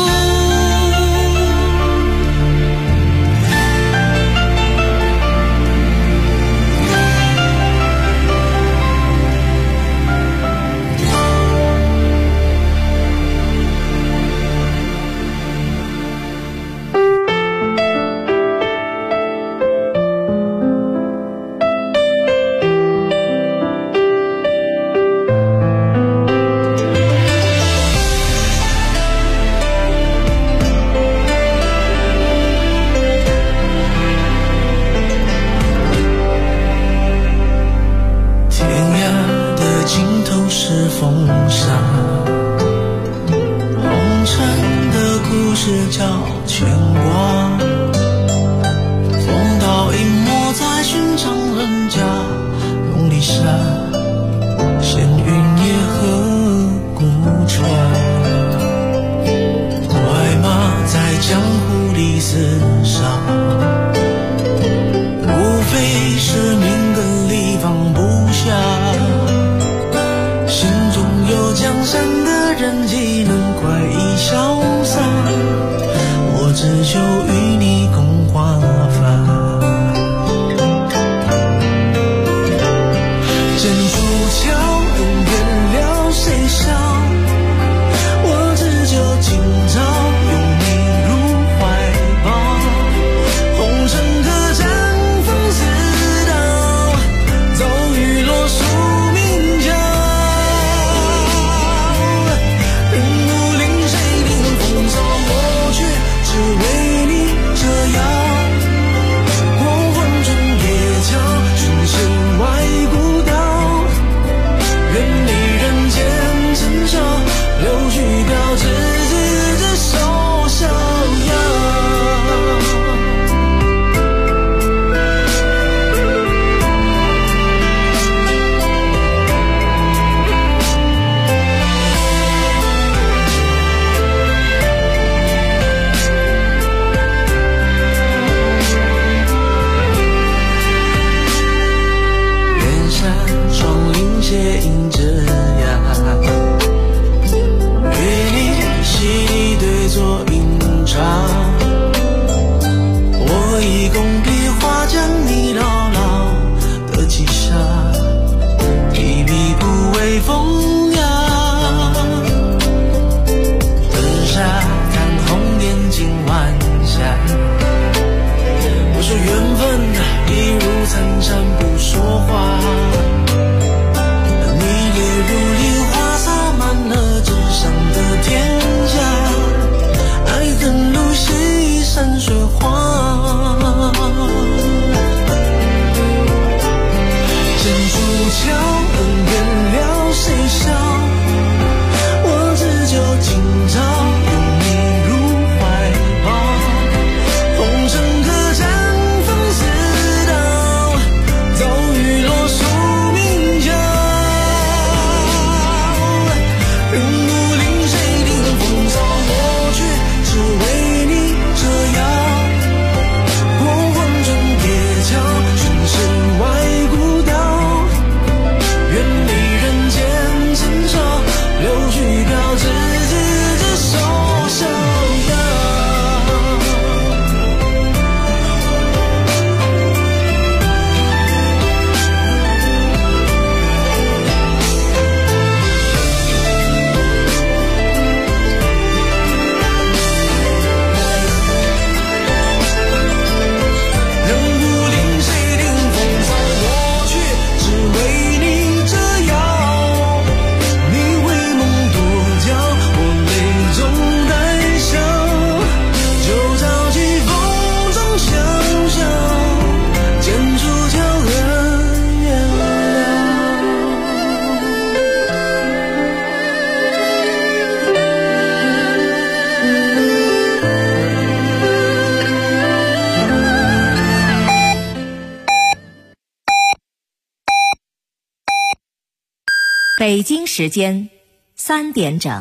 北京时间3点整，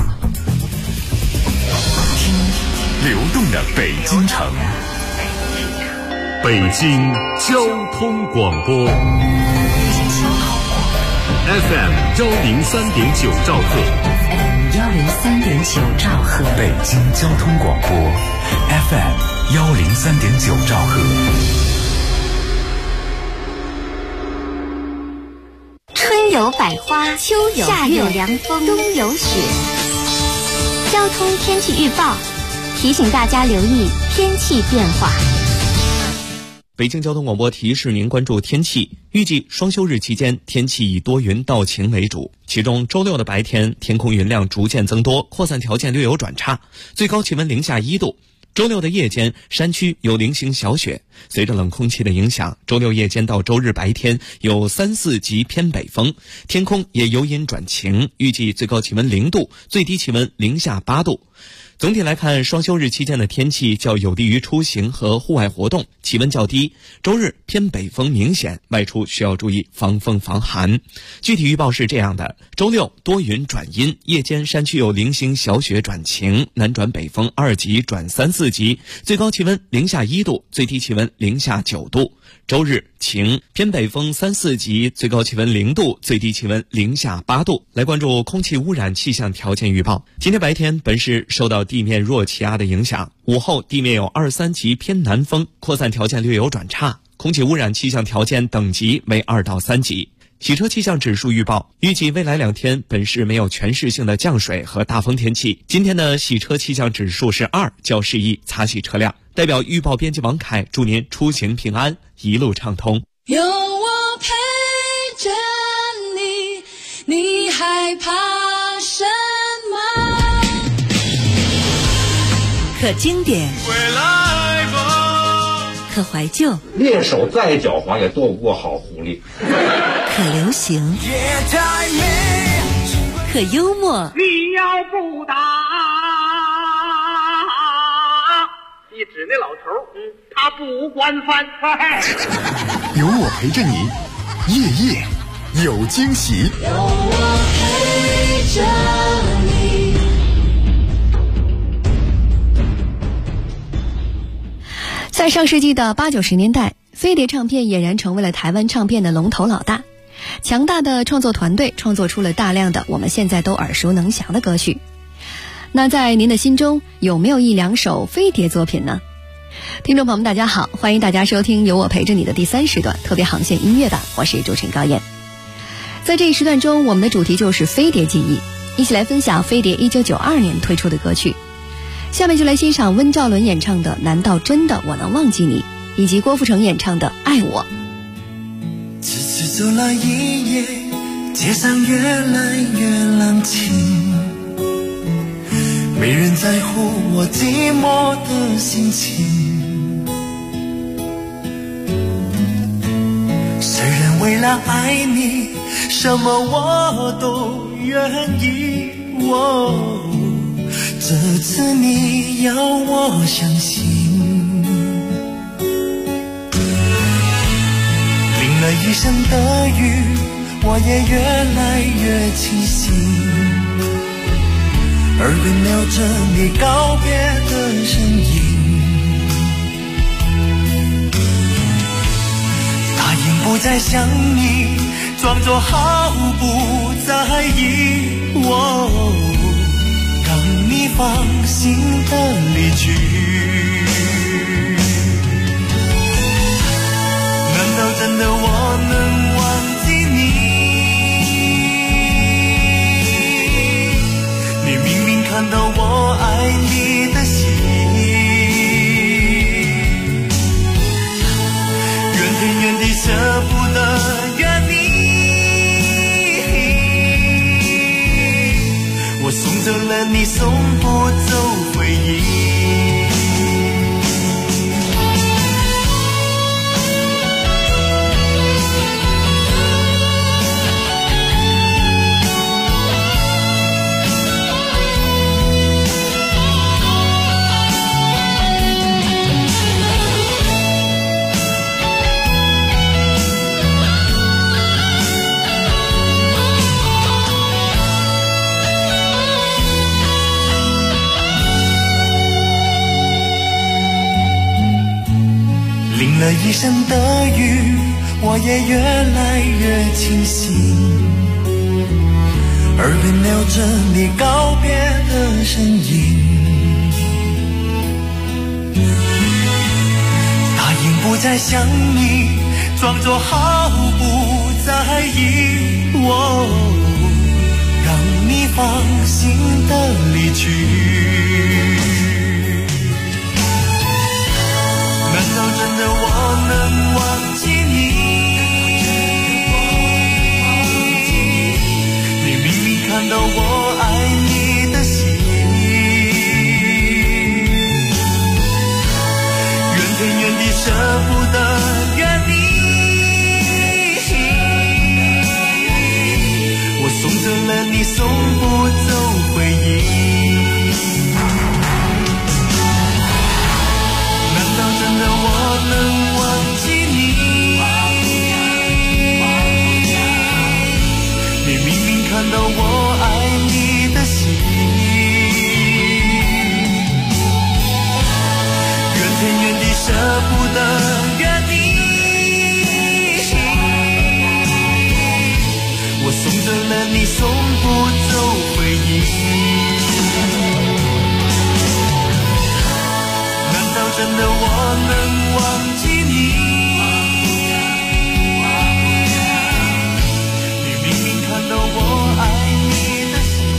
听流动的北京城，北京交通广播 FM 103.9兆赫。 103.9兆赫， 北京交通广播 FM 103.9兆赫。 春有百花，秋有夏有凉风，冬有雪。交通天气预报提醒大家留意天气变化。 北京交通广播提示您关注天气，预计双休日期间天气以多云到晴为主，其中周六的白天天空云量逐渐增多，扩散条件略有转差，最高气温零下1度。周六的夜间山区有零星小雪，随着冷空气的影响，周六夜间到周日白天有3、4级偏北风，天空也由阴转晴，预计最高气温0度，最低气温零下8度。总体来看，双休日期间的天气较有利于出行和户外活动，气温较低。周日偏北风明显，外出需要注意防风防寒。具体预报是这样的：周六多云转阴，夜间山区有零星小雪转晴，南转北风2级转3、4级，最高气温零下1度，最低气温零下9度。周日晴，偏北风3、4级，最高气温0度，最低气温零下8度。来关注空气污染气象条件预报。今天白天本市受到地面弱气压的影响，午后地面有2、3级偏南风，扩散条件略有转差，空气污染气象条件等级为2到3级。洗车气象指数预报，预计未来2天本市没有全市性的降水和大风天气。今天的洗车气象指数是2，较适宜擦洗车辆。代表预报编辑王凯祝您出行平安，一路畅通。 有我陪着你，你害怕什么？ 可经典，可怀旧， 猎手再狡猾也躲不过好狐狸。 可流行，可幽默。 你要不打，一指那老头，他不惯犯。 有我陪着你，夜夜有惊喜。 有我陪着你。 在上世纪的80、90年代，飞碟唱片俨然成为了台湾唱片的龙头老大。强大的创作团队创作出了大量的我们现在都耳熟能详的歌曲。那在您的心中有没有1、2首飞碟作品呢？听众朋友们大家好，欢迎大家收听有我陪着你的第3时段特别航线音乐版，我是主持人高燕。在这一时段中，我们的主题就是飞碟记忆，一起来分享飞碟1992年推出的歌曲。下面就来欣赏温兆伦演唱的《难道真的我能忘记你》，以及郭富城演唱的《爱我》。 次次走了一夜，街上越来越冷清，没人在乎我寂寞的心情。虽然为了爱你，什么我都愿意，这次你要我相信。淋了一身的雨，我也越来越清醒，耳边留着你告别的声音。答应不再想你，装作毫不在意，让你放心的离去。难道真的我能忘记你？你明明看到我爱你的心，怨天怨地舍不得怨你，我送走了你，送不走回忆。淋了一身的雨，我也越来越清醒， 耳边留着你告别的声音，答应不再想你，装作毫不在意，让你放心的离去。难道真的我能忘记你？看到我爱你的心，怨天怨地舍不得怨你，我送走了你，送不走回忆。难道真的我能忘记你？你明明看到我爱你的心，怨天怨地舍不得怨你，我送走了你，送不走回忆。难道真的我能忘记你？看到我爱你的心。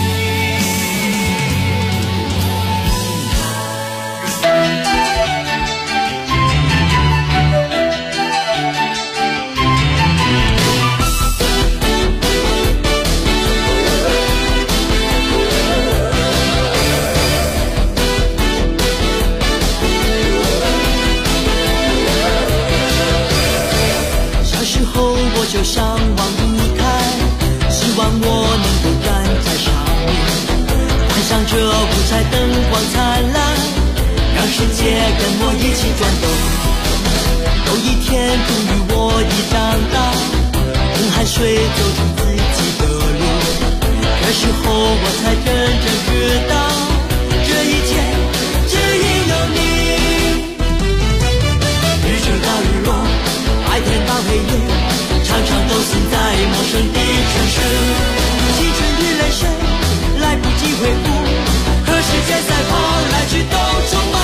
小时候我就向往离开，希望我能够站在上面，看上这五彩灯光灿烂，让世界跟我一起转动。有一天终于我已长大，用汗水走出自己的路，这时候我才真正知道，这一切只因有你。日出到日落，白天到黑夜，常常都行在陌生的城市，青春与泪水来不及回顾，和时间赛跑来去都匆忙。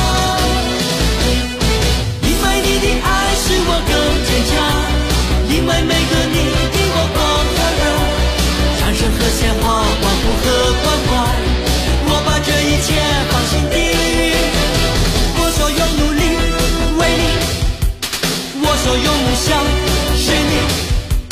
因为你的爱使我更坚强，因为每个你给我光和热，掌声和鲜花，欢呼和关怀，我把这一切放心底。我所有努力为你，我所有梦想是你。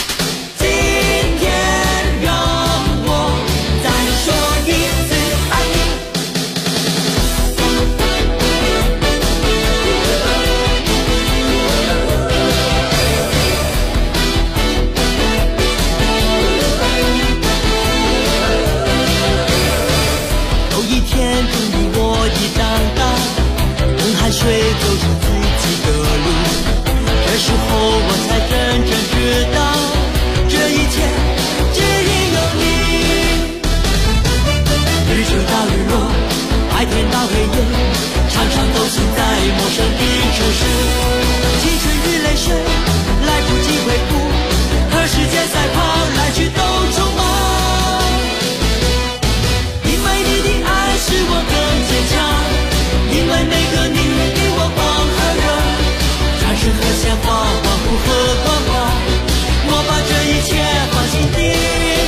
水走出自己的路，这时候我才真正知道，这一切只因有你。日出到日落，白天到黑夜，常常都行在陌生的城市，青春与泪水来不及回顾，和时间赛跑来去都匆忙。因为你的爱使我更坚强，因为每个你和鲜花，欢呼和关怀，我把这一切放心底。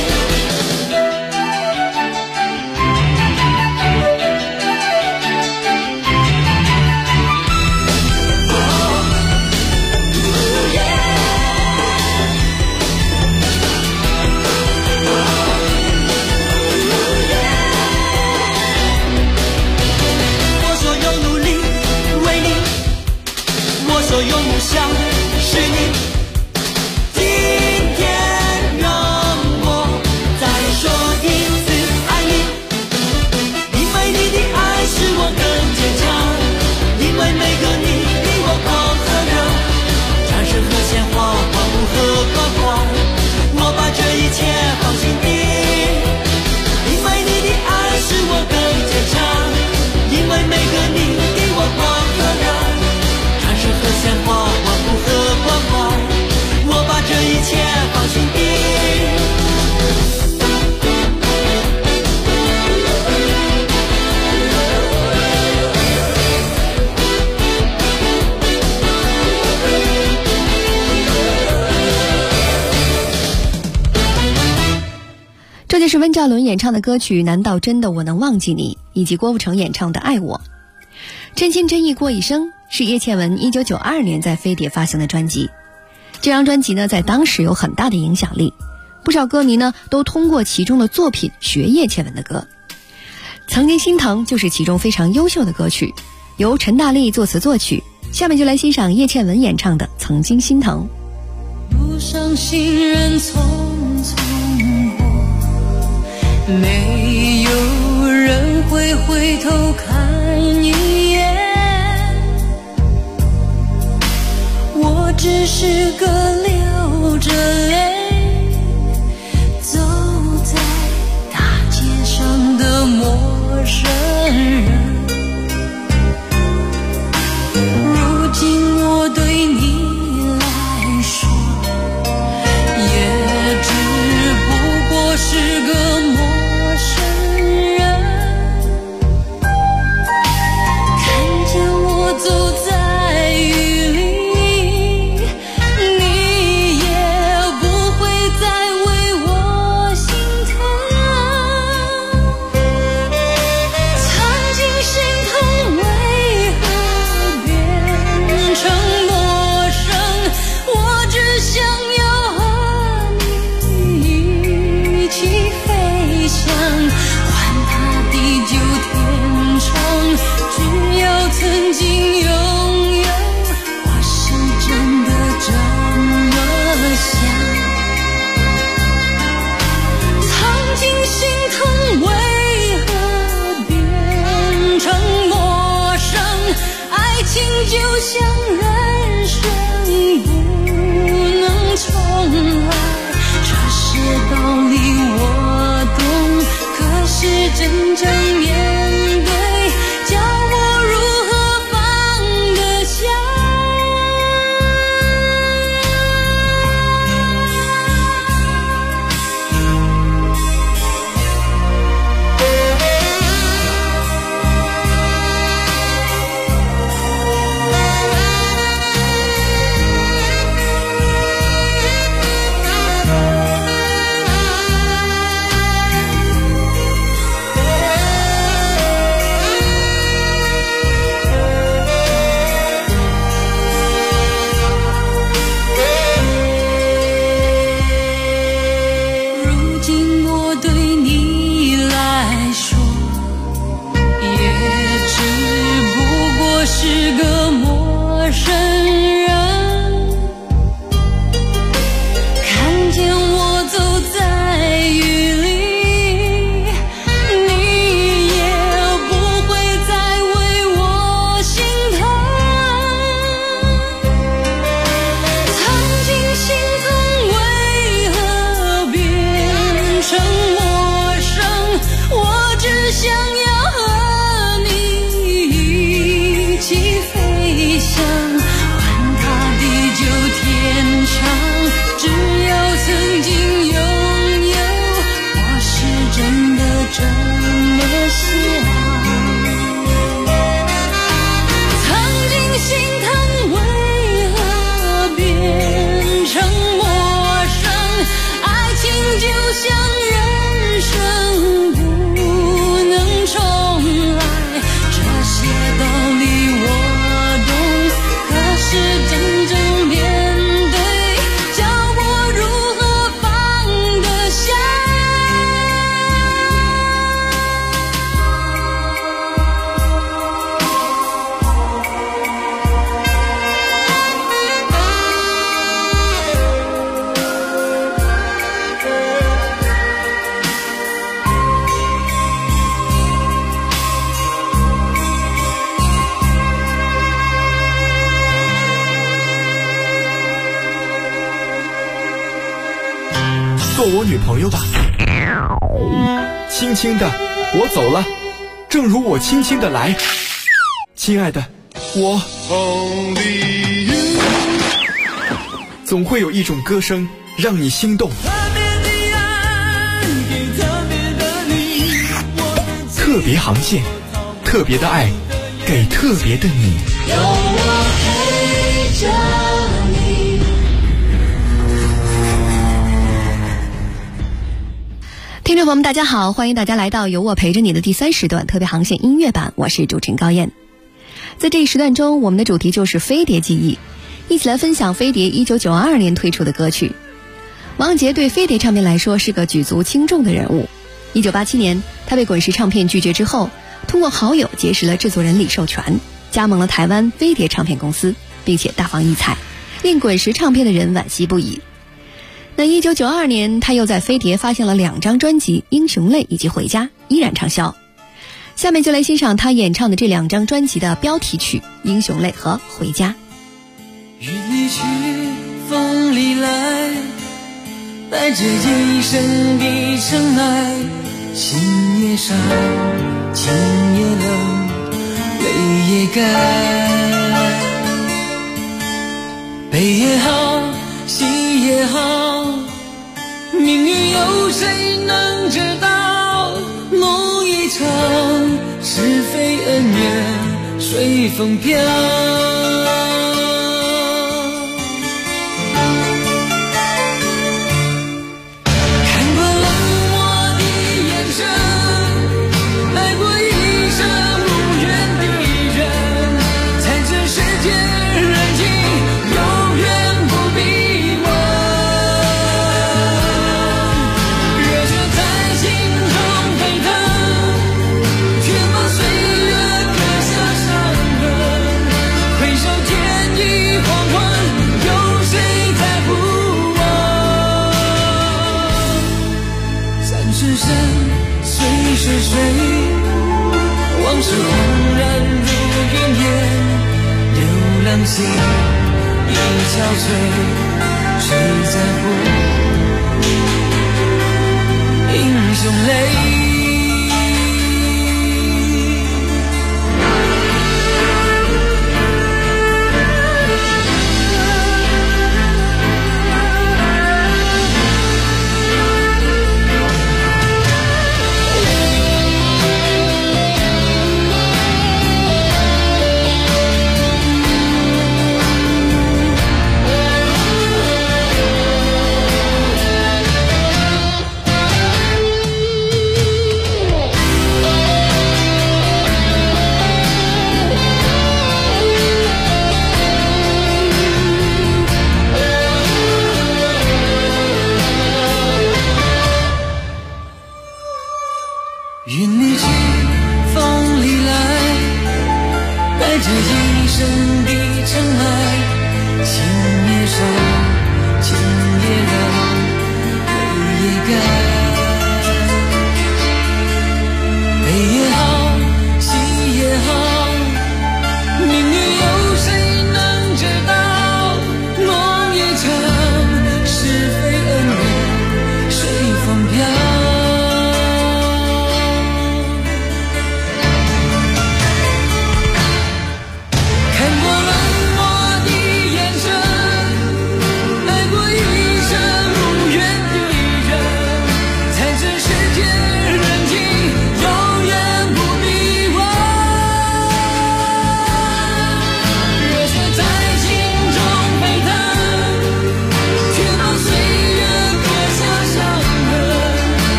我所有努力为你，我所有梦想是你。今天让我再说一次爱你，因为你的爱使我更坚强，因为每个你给我光和热，掌声和鲜花，欢呼和关怀，我把这一切放心底。因为你的爱使我更坚强，因为每个你给我光和热，掌声和鲜花，欢呼是温兆伦演唱的歌曲《难道真的我能忘记你》，以及郭富城演唱的《爱我》。真心真意过一生是叶倩文1992年在飞碟发行的专辑。这张专辑呢，在当时有很大的影响力，不少歌迷呢都通过其中的作品学叶倩文的歌。曾经心疼就是其中非常优秀的歌曲，由陈大力作词作曲。下面就来欣赏叶倩文演唱的《曾经心疼》。 路上行人匆匆过，没有人会回头看一眼，我只是个流着泪走在大街上的陌生人。如今我对你来说也只不过是个陌生人，看见我走在雨里，你也不会再为我心疼。曾经心疼为何变成陌生，我只想要和你一起飞翔，管它地久天长，只要曾经拥有，我是真的这么想。曾经心疼为何变成陌生，爱情就像人生不能重来，这些道理我懂，可是真正面对，叫我如何放得下。如今我对你来说也只不过是个陌生人，看见我走在雨里，你也不会再为我心疼。曾经心疼为何变成陌生，我只想要和你一起飞翔，管它地久天长，只要曾经拥有，我是真的这么想。曾经心疼为何变成陌生，爱情就像人生不能重来，这些道理我懂，可是真正面对，叫我如何放得下。 做我女朋友吧。轻轻的，我走了，正如我轻轻的来。亲爱的，我总会有一种歌声让你心动。特别航线，特别的爱，给特别的你。 有我陪着你。 听众朋友们大家好，欢迎大家来到由我陪着你的第3时段特别航线音乐版，我是主持人高燕。在这一时段中，我们的主题就是飞碟记忆，一起来分享飞碟1992年推出的歌曲。王杰对飞碟唱片来说是个举足轻重的人物。1987年他被滚石唱片拒绝之后，通过好友结识了制作人李寿全，加盟了台湾飞碟唱片公司，并且大放异彩，令滚石唱片的人惋惜不已。那1992年他又在飞碟发行了2张专辑《英雄泪》以及《回家》，依然畅销。下面就来欣赏他演唱的这2张专辑的标题曲《英雄泪》和《回家》。 雨里去，风里来，带着一身的尘埃，心也伤，情也冷，泪也干。悲也好，喜也好，命运有谁能知道？梦一场，是非恩怨随风飘。往事恍然如云烟，流浪心已憔悴，谁在乎英雄泪？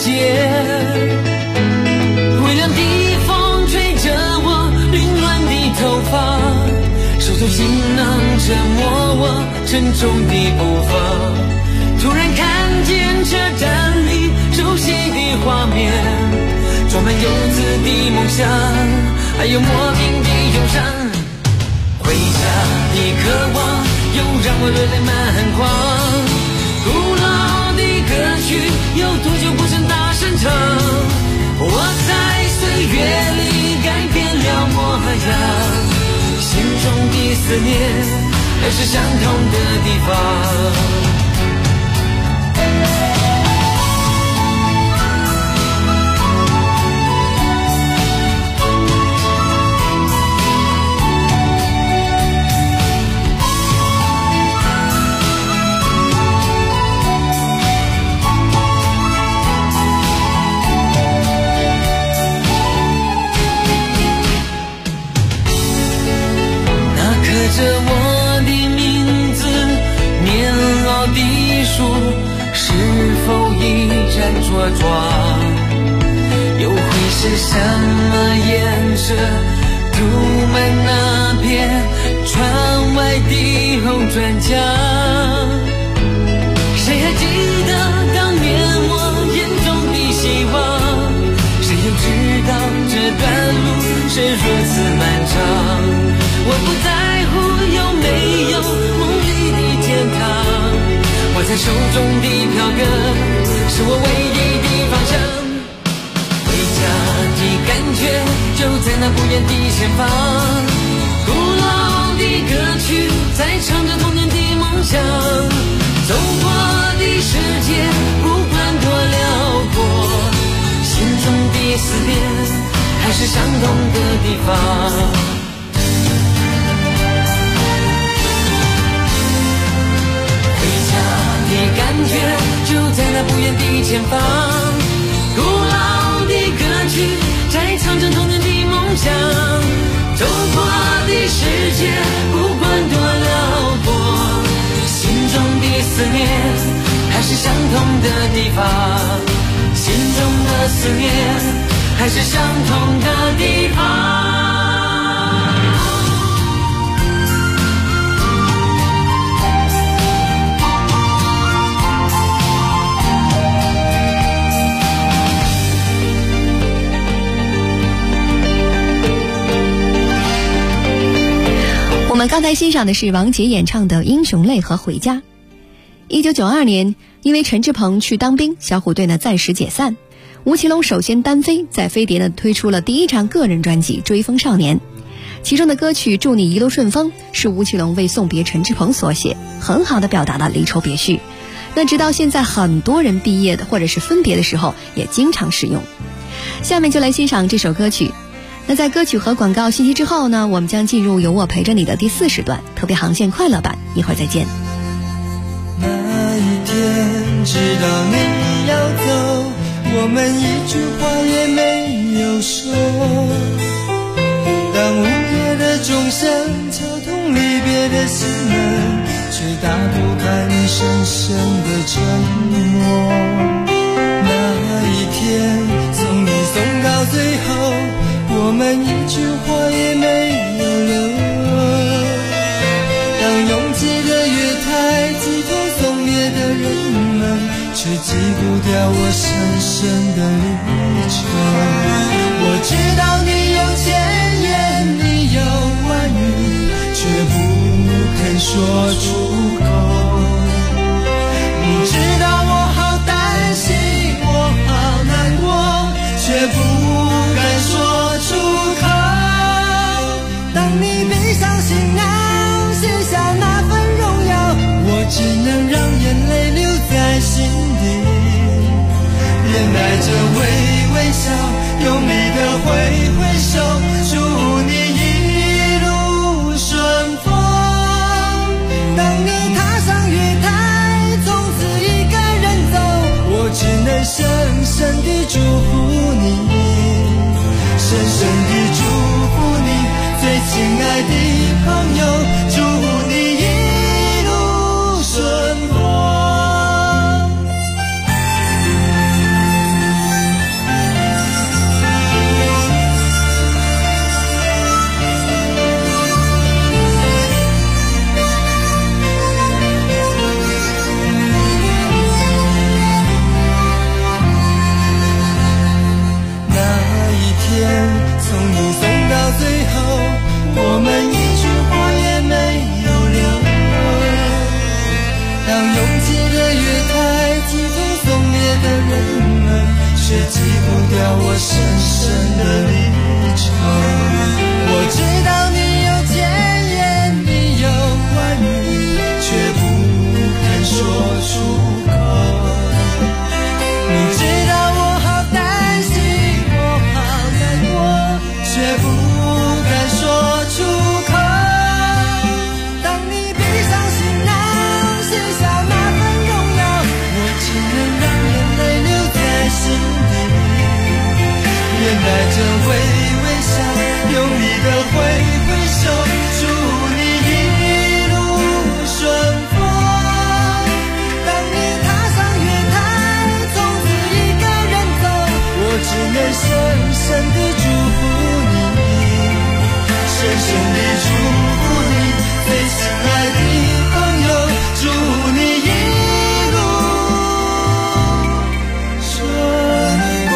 间，微凉的风吹着我凌乱的头发，手中行囊折磨我沉重的步伐。突然看见车站里熟悉的画面，装满游子的梦想，还有莫名的忧伤。回家的渴望又让我热泪满眶，古老的歌曲有多久不曾大声唱？我在岁月里改变了模样，心中的思念还是相同的地方。刻着我的名字，年老的树是否依然茁壮？又会是什么颜色涂满那片窗外的红砖墙？谁还记得当年我眼中的希望？谁又知道这段路是如此漫长？我不在乎有没有梦里的天堂，握在手中的票根是我唯一的方向。回家的感觉就在那不远的前方，古老的歌曲在唱着童年的梦想。走过的世界不管多辽阔，心中的思念还是相同的地方。感觉就在那不远的前方，古老的歌曲在唱着童年的梦想。走过的世界不管多辽阔，心中的思念还是相同的地方，心中的思念还是相同的地方。 我们刚才欣赏的是王杰演唱的《英雄泪》和《回家》。1992年，因为陈志朋去当兵，小虎队呢暂时解散。吴奇隆首先单飞，在飞碟呢推出了第一张个人专辑《追风少年》，其中的歌曲《祝你一路顺风》是吴奇隆为送别陈志朋所写，很好的表达了离愁别绪。那直到现在，很多人毕业的或者是分别的时候也经常使用。下面就来欣赏这首歌曲。那在歌曲和广告信息之后呢，我们将进入有我陪着你的第4时段特别航线快乐版，一会儿再见。 那一天知道你要走，我们一句话也没有说，当午夜的钟声敲痛离别的心门，却打不开你深深的沉默。那一天送你送到最后，我们一句话也没有留，当拥挤的月台挤痛送别的人们，却挤不掉我深深的离愁。我知道你有千言，你有万语，却不肯说出口。你知道我好担心，我好难过，却不敢说出口。当你闭上行囊，卸下那份荣耀，我只能让眼泪留在心底，连带着微微笑，用力的挥挥手，祝你一路顺风。当你踏上月台，从此一个人走，我只能深深地祝福你，深深地祝福你，最亲爱的朋友，祝你一路顺风。 从你送到最后，我们一句话也没有留。当拥挤的月台，急匆送别的人们，却挤不掉我深深的离愁。我知道你有甜言，你有万语，却不敢说出口。你知道我好担心，我好难过，却不敢说出口。当你闭上心囊，写下那份荣耀，我只能让眼泪留在心底。面带着微微笑，用力的挥挥手，祝你一路顺风。当你踏上月台，从此一个人走，我只能深深地祝福你，深深地祝福你，最亲爱的朋友，祝你一路顺风。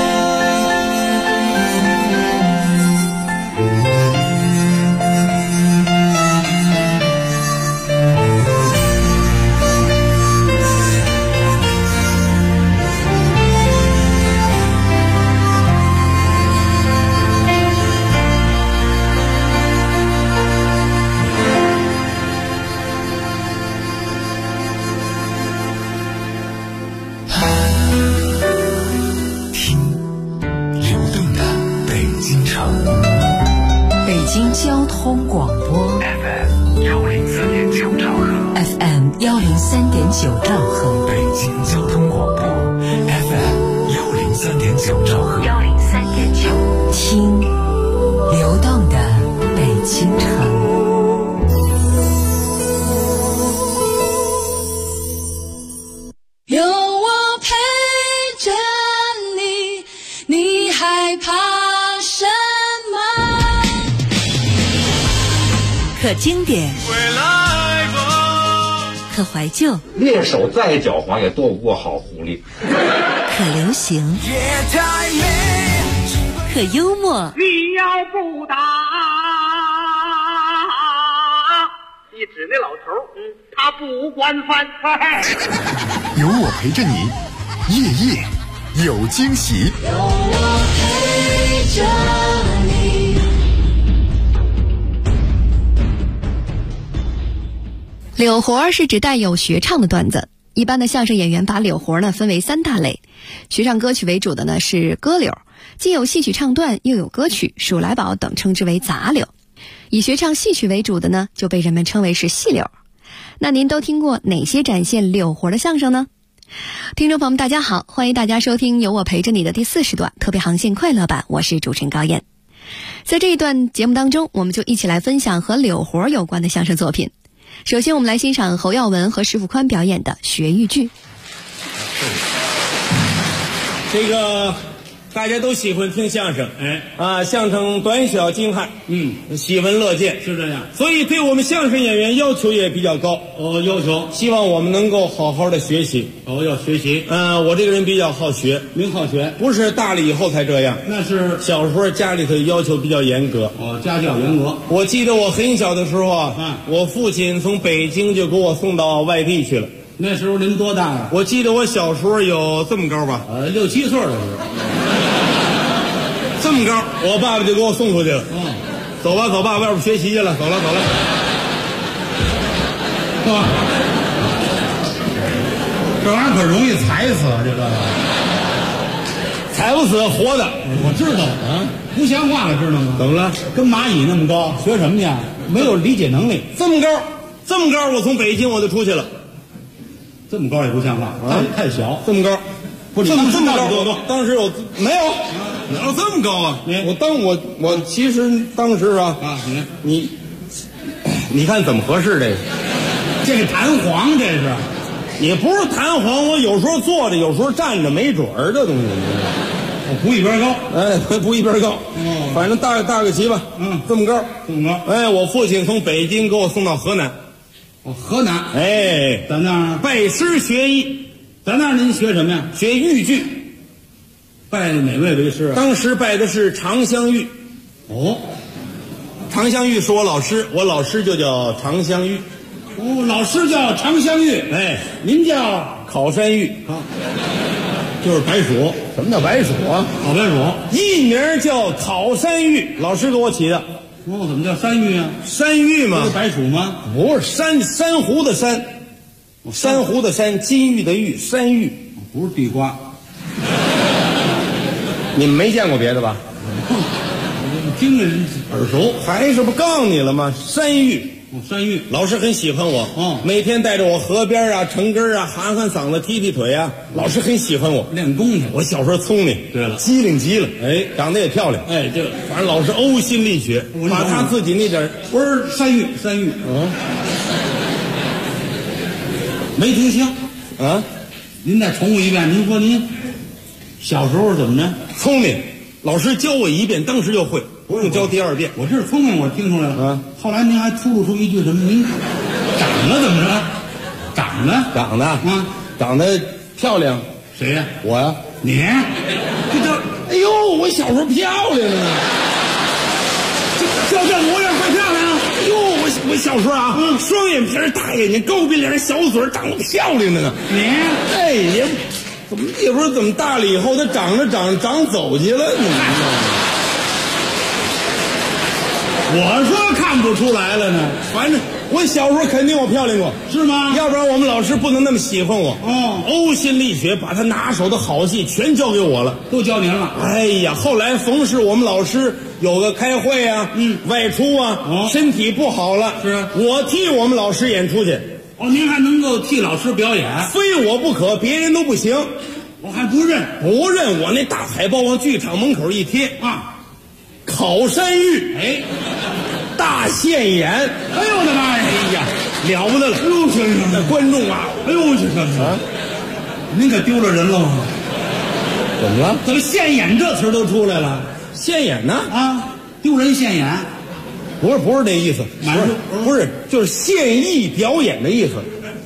北京交通广播 FM 104.9兆赫 FM 103.9兆赫， 北京交通广播 FM 103.9兆赫 103.9，听流动的北京城。 有我陪着你，你害怕什么？ 可经典，可怀旧， 猎手再狡猾也斗不过好狐狸。 可流行，可幽默。 你要不打，你指那老头，他不惯犯。 有我陪着你，夜夜有惊喜。 有我陪着你。 柳活是指带有学唱的段子。一般的相声演员把柳活呢分为3大类，学唱歌曲为主的呢是歌柳，既有戏曲唱段又有歌曲，数来宝等称之为杂柳。以学唱戏曲为主的呢就被人们称为是戏柳。那您都听过哪些展现柳活的相声呢？听众朋友们大家好，欢迎大家收听有我陪着你的第40段特别航线快乐版，我是主持人高燕。在这一段节目当中，我们就一起来分享和柳活有关的相声作品。首先我们来欣赏侯耀文和石富宽表演的学豫剧。 这个大家都喜欢听相声，相声短小精悍，喜闻乐见，是这样。所以对我们相声演员要求也比较高。要求希望我们能够好好的学习。要学习。我这个人比较好学。您好学？不是大了以后才这样，那是小时候家里头要求比较严格。家教严格。我记得我很小的时候我父亲从北京就给我送到外地去了。那时候您多大呀？我记得我小时候有这么高吧，6、7岁的时候。这么高，我爸爸就给我送出去了。走吧走吧，外边学习去了，走了走了。这玩意儿可容易踩死，这个踩不死，活的。我知道不像话了，知道吗？怎么了？跟蚂蚁那么高，学什么去？没有理解能力。这么高，我从北京我就出去了。这么高也不像话，太小。这么高，不，这么高多？当时我没有。哪有这么高啊？我其实当时你看怎么合适这个？这是弹簧，这是。也不是弹簧，我有时候坐着，有时候站着，没准儿这东西。不一边高，不一边高。反正大个旗吧。这么高，这么高。我父亲从北京给我送到河南。河南。在那儿拜师学艺。在那儿您学什么呀？学豫剧。拜哪位为师？当时拜的是常香玉。 哦， 常香玉是我老师，我老师就叫常香玉。 哦，老师叫常香玉， 哎， 您叫考山玉， 就是白鼠。 什么叫白鼠啊？ 老白鼠， 艺名叫考山玉，老师给我起的。 哦，怎么叫山芋啊？ 山芋嘛， 不是白鼠吗？ 不是珊瑚的珊，珊瑚的珊，金玉的玉，山芋， 不是地瓜。 你们没见过别的吧？ 听着耳熟， 还是不告诉你了吗？山芋。 山芋， 老师很喜欢我，每天带着我河边啊、城根啊，喊喊嗓子、踢踢腿啊。老师很喜欢我， 练功去。 我小时候聪明， 对了， 机灵极了，哎，长得也漂亮， 哎，这反正老师呕心沥血，把他自己那点不是山芋，没听清啊？ 您再重复一遍。您说您小时候怎么着？ 聪明，老师教我一遍，当时就会。不用教第二遍， 我这是聪明，我听出来了。后来您还吐露出一句什么？您长得怎么着？ 长得漂亮。 谁呀？ 我呀。 你？ 这叫哎呦，我小时候漂亮呢。这模样怪漂亮。哎呦，我小时候啊，双眼皮、大眼睛、高鼻梁、小嘴，长得漂亮的呢。 你？ 哎也怎么也不知道怎么大了以后，他长走去了，你知道吗？ 我说看不出来了呢， 反正我小时候肯定我漂亮过， 是吗？ 要不然我们老师不能那么喜欢我。呕心沥血把他拿手的好戏全教给我了， 都教您了。 哎呀，后来逢是我们老师有个开会啊，外出啊，身体不好了， 是我替我们老师演出去。 哦，您还能够替老师表演？ 非我不可，别人都不行。 我还不认， 我那大海报往剧场门口一贴啊，考山玉，哎。大现眼， 哎呦我的妈呀！ 哎呀，了不得了！ 哎呦，行， 那观众啊， 哎呦，行，您可丢了人了吗？ 怎么了？ 怎么现眼这词都出来了？ 现眼呢？ 啊，丢人现眼， 不是那意思，不是，就是现役表演的意思。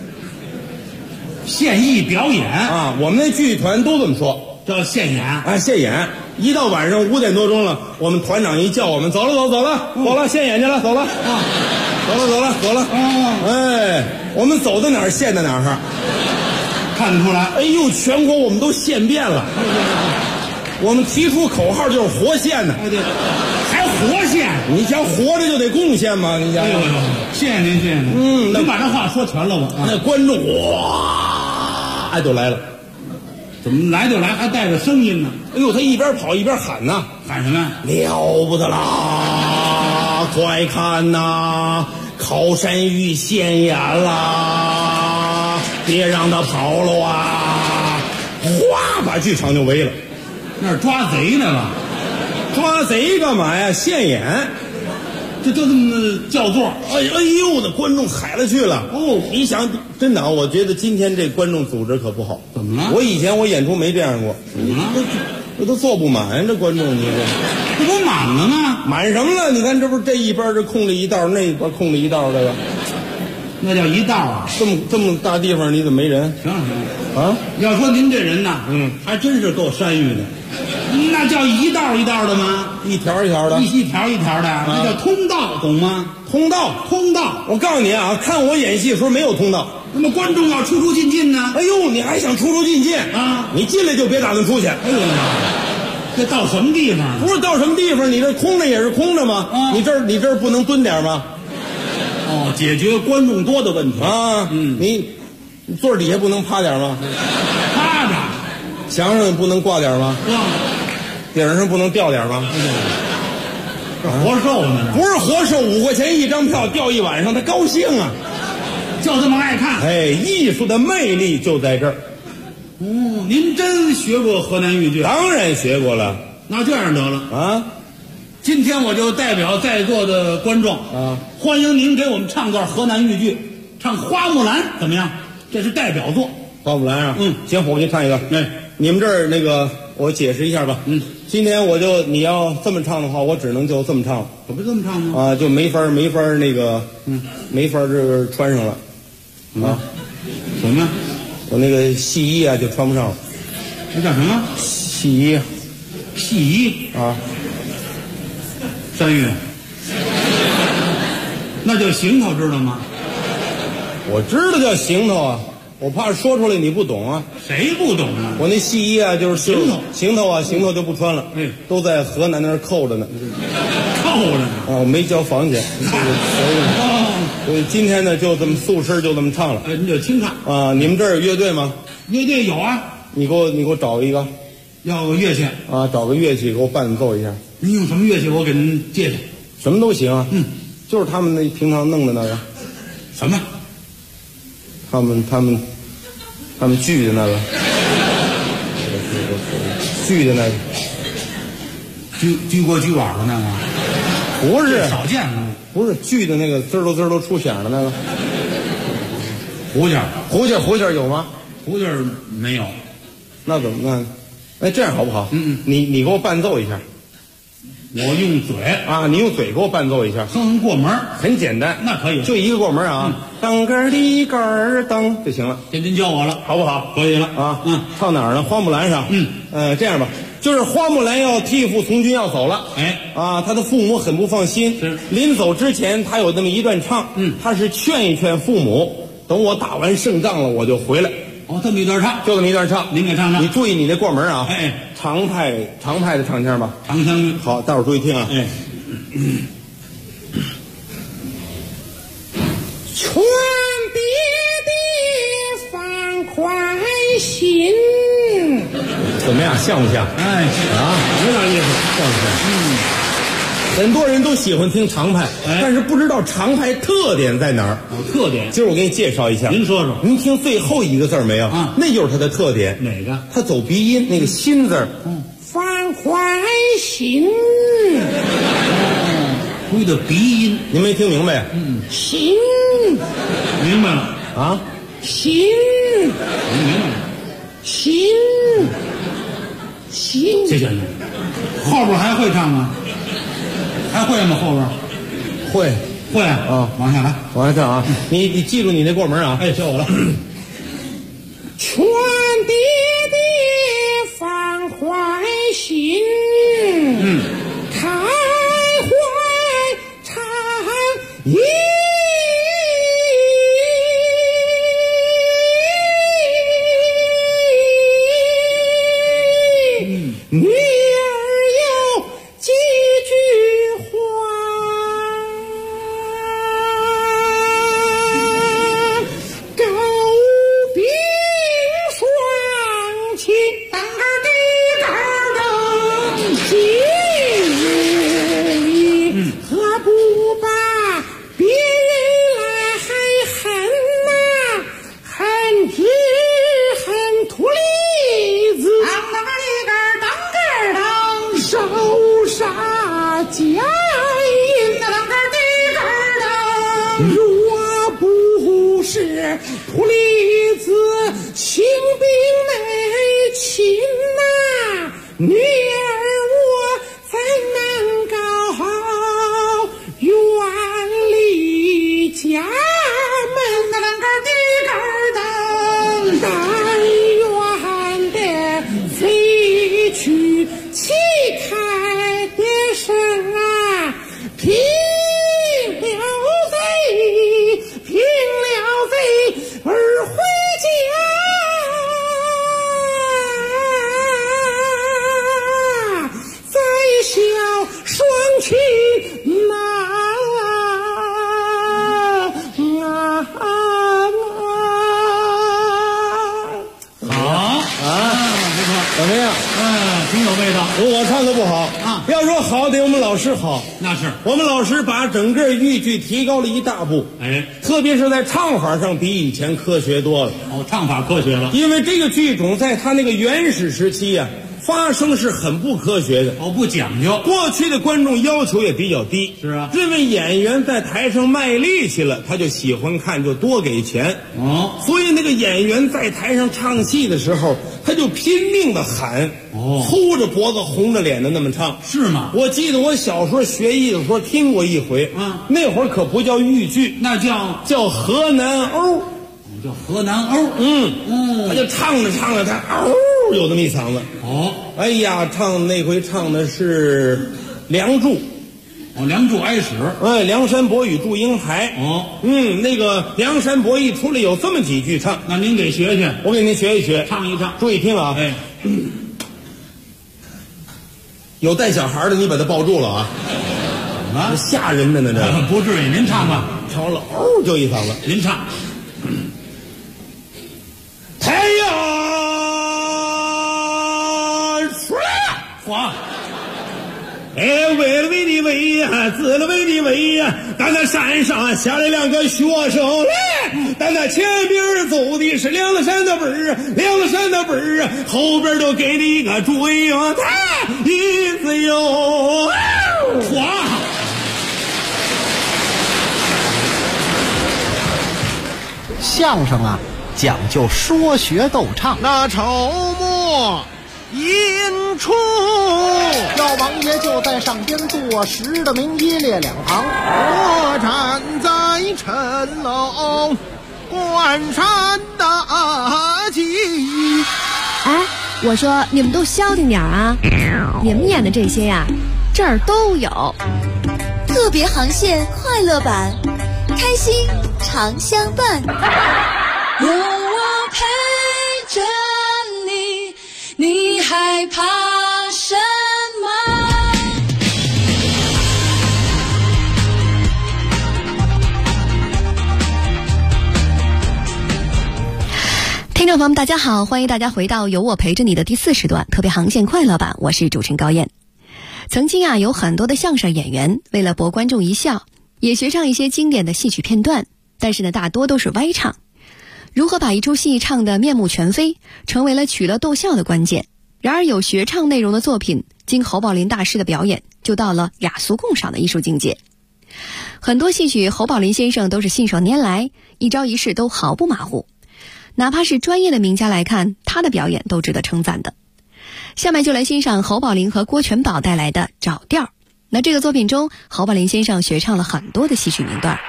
现役表演啊，我们那剧团都这么说， 叫现眼啊，现眼。一到晚上5点多钟了，我们团长一叫我们走了，现眼去了，走了，走了。哎，我们走到哪儿现到哪儿， 看得出来。 哎呦，全国我们都现遍了。我们提出口号就是活现呢， 还活现？ 你想活着就得贡献嘛，你想。 谢谢您，谢谢您。您把这话说全了吧？ 那观众哇，哎，都来了。 怎么来就来，还带着声音呢？ 哎呦，他一边跑一边喊呐， 喊什么？ 了不得啦！快看呐，考山玉现眼啦！别让他跑了啊！哗，把剧场就围了。 那是抓贼呢吧？ 抓贼干嘛呀？现眼。 这就这么叫座， 哎呦，那观众海了去了。 哦， 你想，真的，我觉得今天这观众组织可不好。 怎么了？ 我以前我演出没这样过。 怎么了？ 这都坐不满，这观众你这不满了吗？ 满什么了？你看这不是这一边这空了一道，那一边空了一道，这个那叫一道啊！ 这么大地方，你怎么没人？ 行啊！ 要说您这人呐，还真是够山芋的。那叫一道一道的吗？ 一条一条的， 一条一条的，那叫通道，懂吗？ 通道。我告诉你啊，看我演戏的时候没有通道， 那么观众要出出进进呢？ 哎呦，你还想出进进啊？ 你进来就别打算出去。 哎呦妈！这到什么地方？ 不是到什么地方，你这空着也是空着吗？你这儿不能蹲点吗？ 哦，解决观众多的问题啊。你座底下不能趴点吗？ 趴着。 墙上不能挂点吗？顶上不能吊点吗？ 这活受呢？ 不是活受，5块钱一张票吊一晚上，他高兴啊， 就这么爱看。 哎，艺术的魅力就在这儿。 哦，您真学过河南豫剧？ 当然学过了。 那这样得了啊， 今天我就代表在座的观众啊， 欢迎您给我们唱段河南豫剧，唱《花木兰》怎么样？这是代表作。 花木兰啊，行，我给你唱一个。 哎， 你们这儿那个，我解释一下吧。今天你要这么唱的话，我只能就这么唱。 可不这么唱吗？ 啊，就没法那个，没法这穿上了。啊， 什么？ 我那个戏衣啊就穿不上了。 那叫什么？ 戏衣。 戏衣啊。 3月，那叫行头，知道吗？ 我知道叫行头啊，我怕说出来你不懂啊。 谁不懂啊？ 我那戏衣啊，就是行头， 行头啊，行头就不穿了，都在河南那儿扣着呢。 扣着呢啊，我没交房钱。所以今天呢，就这么素身，就这么唱了。 你就清唱啊。你们这儿有乐队吗？ 乐队有啊。你给我找一个，要个乐器啊，找个乐器给我伴奏一下。 您用什么乐器？我给您借去。什么都行啊。就是他们那平常弄的那个。 什么？ 他们锯的那个。锯的那个。锯锅锯碗的那个。不是，少见了。不是锯的那个滋儿都出响的那个。胡琴有吗？胡琴没有。那怎么办？哎，这样好不好？你给我伴奏一下。我用嘴啊，你用嘴给我伴奏一下。哼过门，很简单。那可以，就一个过门啊。当根的根儿当就行了。您教我了，好不好？可以了啊。唱哪儿呢？花木兰上。这样吧。就是花木兰要替父从军要走了，他的父母很不放心。是，临走之前，他有那么一段唱，他是劝一劝父母，等我打完胜仗了，我就回来。哦，这么一段唱，就这么一段唱，您给唱唱。你注意你那过门啊，长派的唱腔吧，长腔。好，大伙儿注意听啊。 劝爹爹放宽心。 怎么样，像不像？有点意思，像不像？很多人都喜欢听长派，但是不知道长派特点在哪儿。特点，今儿我给你介绍一下。您说说。您听最后一个字没有？那就是它的特点。哪个？它走鼻音，那个心字。 放宽心。 注意的鼻音，您没听明白？ 心。 明白了啊？ 心。 明白了。 心。 谢谢你。后边还会唱吗？还会吗？后边会啊！往下来，往下唱啊！你记住你那过门啊！教我了。 劝爹爹放宽心，开怀畅饮。女儿有几句话，高冰霜起，当个的今日何不把别人来恨呐？恨铁恨土里子，烧杀奸淫，若不是土里子清兵内勤呐，女儿我怎能够远离家门？但愿的飞去旗开的声啊，平了贼而回家，再笑双亲怎么样？挺有味道。我唱的不好啊，要说好得我们老师好。那是我们老师把整个豫剧提高了一大步，特别是在唱法上比以前科学多了。唱法科学了，因为这个剧种在他那个原始时期啊，发声是很不科学的，不讲究。过去的观众要求也比较低，是啊，认为演员在台上卖力气了，他就喜欢看，就多给钱。所以那个演员在台上唱戏的时候，他就拼命的喊，粗着脖子红着脸的那么唱。是吗？我记得我小时候学艺的时候听过一回，那会儿可不叫豫剧，那叫河南欧。叫河南欧，他就唱着唱着，他嗷有那么一嗓子。哎呀，那回唱的是《梁祝》， 梁祝挨史。梁山伯与祝英台。那个梁山伯一出来有这么几句唱，那您给学学，我给您学一学，唱一唱，注意听啊。有带小孩的，你把他抱住了啊！啊，吓人的呢，这不至于，您唱吧。 唱了，哦，就一嗓子， 您唱。 太阳出来了， 哇！ 为了为的为呀，自了为的为呀，但那山上下来两个学生来，但那前边走的是梁山的本儿，梁山的本儿，后边都给了一个祝英台，一自由。哇！ 相声啊，讲究说学逗唱。 那筹末引出， 赵王爷就在上边坐实的名一列两旁， 我站在城楼观山大计。 哎，我说你们都消停点啊！你们演的这些呀，这儿都有。 特别航线快乐版，开心常相伴。有我陪着你，你害怕什么？ 听众朋友们大家好，欢迎大家回到有我陪着你的第4时段特别航线快乐版，我是主持人高燕。曾经啊，有很多的相声演员为了博观众一笑，也学唱一些经典的戏曲片段，但是呢，大多都是歪唱。如何把一出戏唱得面目全非，成为了取乐逗笑的关键。然而有学唱内容的作品，经侯宝林大师的表演，就到了雅俗共赏的艺术境界。很多戏曲侯宝林先生都是信手拈来，一招一式都毫不马虎。哪怕是专业的名家来看，他的表演都值得称赞的。下面就来欣赏侯宝林和郭全宝带来的《找调》。那这个作品中，侯宝林先生学唱了很多的戏曲名段。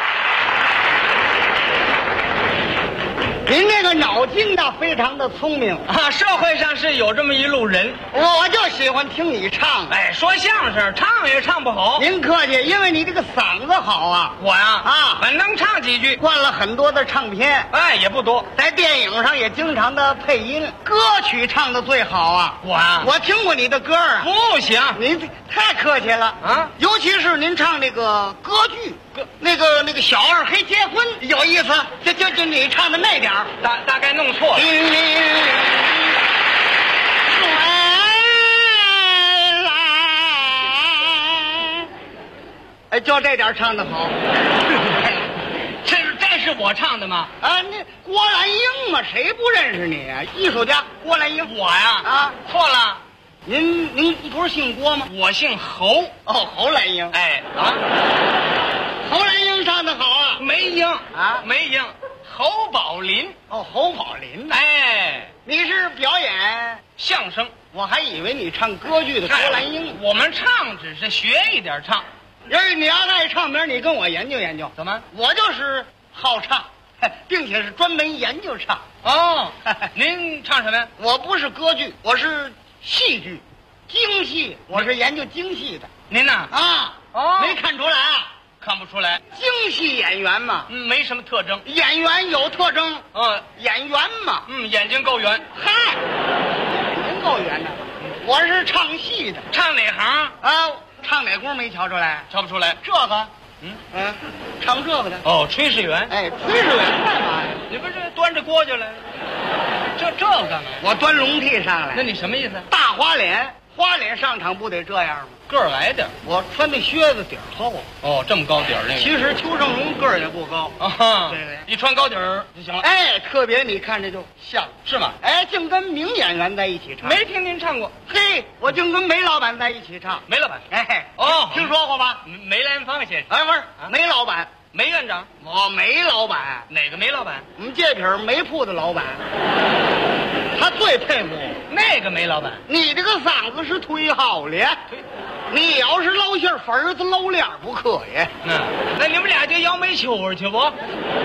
您这个脑筋呢非常的聪明啊！社会上是有这么一路人，我就喜欢听你唱。哎，说相声唱也唱不好。您客气，因为你这个嗓子好啊。我呀反能唱几句，灌了很多的唱片，哎，也不多，在电影上也经常的配音。歌曲唱的最好啊！我听过你的歌啊。不行，您太客气了啊！尤其是您唱那个歌剧。那个小二黑结婚有意思，就你唱的那点儿，大概弄错了。哎，就这点唱的好。这是我唱的吗？啊，那郭兰英嘛，谁不认识你啊？艺术家郭兰英。我呀错了。您不是姓郭吗？我姓侯。哦，侯兰英。哎侯兰英唱得好啊，没英啊，没英，侯宝林。哦，侯宝林。哎，你是表演相声，我还以为你唱歌剧的郭兰英。我们唱只是学一点唱，你要爱唱名，你跟我研究研究。怎么？我就是好唱，并且是专门研究唱。哦，您唱什么呀？我不是歌剧，我是戏剧，京戏，我是研究京戏的。您呐？没看出来啊？看不出来，京戏演员嘛，没什么特征。演员有特征，演员嘛，眼睛够圆。嗨，眼睛够圆的。我是唱戏的，唱哪行啊？唱哪功没瞧出来？瞧不出来。这个，唱这个的。哦，炊事员。哎，炊事员干嘛呀？你不是端着锅就来了？这个干嘛？我端笼屉上来。那你什么意思？大花脸。花脸上场不得这样吗？个儿矮点，我穿的靴子底儿高。哦，这么高底儿那个。其实邱胜荣个儿也不高啊，对，一穿高底儿就行了。哎，特别你看着就像是吗？哎，净跟名演员在一起唱，没听您唱过。嘿，我净跟梅老板在一起唱。梅老板，哎，哦，听说过吧？梅兰芳先生。哎，不是，梅老板。梅院长，我梅老板。哪个梅老板？我们这品煤铺的老板。他最佩服那个梅老板。你这个嗓子是忒好了，你要是捞馅粉子捞脸不可以。那你们俩就摇煤球去不？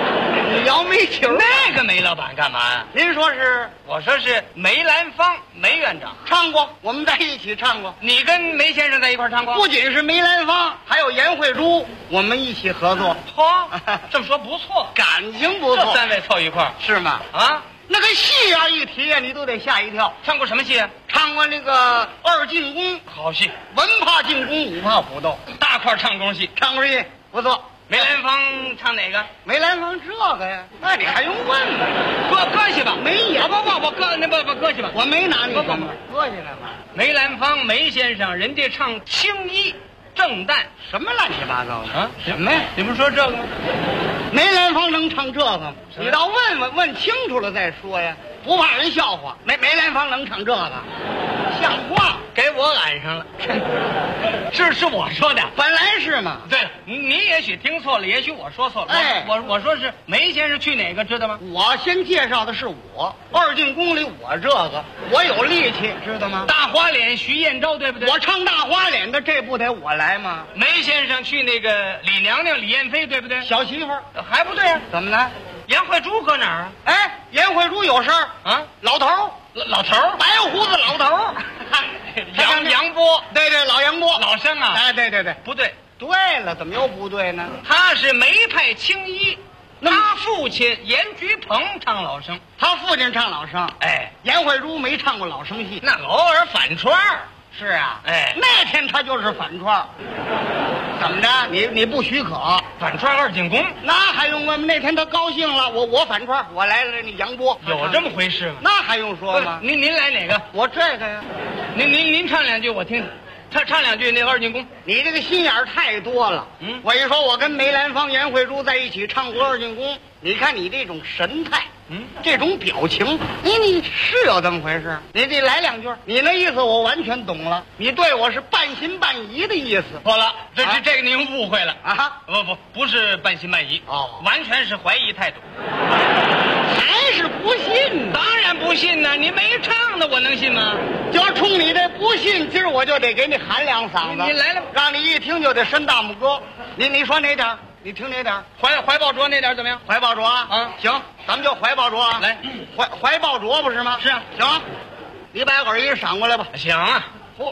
你摇煤球？ 那个梅老板干嘛呀？ 您说是？ 我说是梅兰芳，梅院长唱过，我们在一起唱过。 你跟梅先生在一块唱过？ 不仅是梅兰芳，还有颜慧珠，我们一起合作。 嚯，这么说不错， 感情不错。 这3位凑一块儿是吗？ 啊， 那个戏啊，一提你都得吓一跳。 唱过什么戏啊？ 唱过那个二进宫， 好戏， 文怕进宫，武怕虎斗， 大块唱功戏， 唱过戏不错。 梅兰芳唱哪个？ 梅兰芳这个呀，那你还用问呢？ 歌戏吧？ 没演不歌戏吧？ 我没拿你什么歌戏干嘛？ 梅兰芳梅先生，人家唱青衣正旦， 什么乱七八糟的啊？ 什么呀？ 你不是说这个吗？ 梅兰芳能唱这个吗？你倒问清楚了再说呀，不怕人笑话。梅兰芳能唱这个，像话？ 给我赶上了，是我说的， 本来是嘛。 对了，你也许听错了，也许我说错了。 哎， 我说是梅先生去哪个知道吗？ 我先介绍的是我二进宫里我这个，我有力气知道吗？ 大花脸徐彦昭对不对？ 我唱大花脸的，这不得我来吗？ 梅先生去那个李娘娘李艳妃对不对？ 小媳妇儿还不对啊？ 怎么了？ 颜慧珠搁哪儿啊？ 哎，颜慧珠有事儿啊？ 老头儿，白胡子老头儿， 杨波， 对，老杨波， 老生啊。 哎，对， 不对。 对了，怎么又不对呢？ 他是梅派青衣，他父亲严菊鹏唱老生， 他父亲唱老生。 哎， 颜慧珠没唱过老生戏， 那偶尔反串儿。 是啊， 哎， 那天他就是反串。怎么着？你不许可反串二进宫？ 那还用问吗？那天他高兴了，我反串，我来了那杨波， 有这么回事吗？ 那还用说吗？ 您来哪个？ 我这个呀。 您唱2句我听听。唱2句那二进宫。 你这个心眼儿太多了。我一说我跟梅兰芳、颜慧珠在一起唱过二进宫，你看你这种神态，这种表情，你是有这么回事？你得来2句，你那意思我完全懂了。你对我是半信半疑的意思。 错了，这个您误会了啊！ 不是半信半疑哦， 完全是怀疑态度。 还是不信？ 当然不信呢，你没唱的我能信吗？ 就冲你这不信，今儿我就得给你喊2嗓子。 你来了， 让你一听就得伸大拇哥。你说哪点？你听哪点？ 怀抱着那点怎么样？ 怀抱着啊，行，咱们就怀抱着啊。 来， 怀抱着不是吗？ 是啊， 行，你把耳音赏过来吧。 行啊，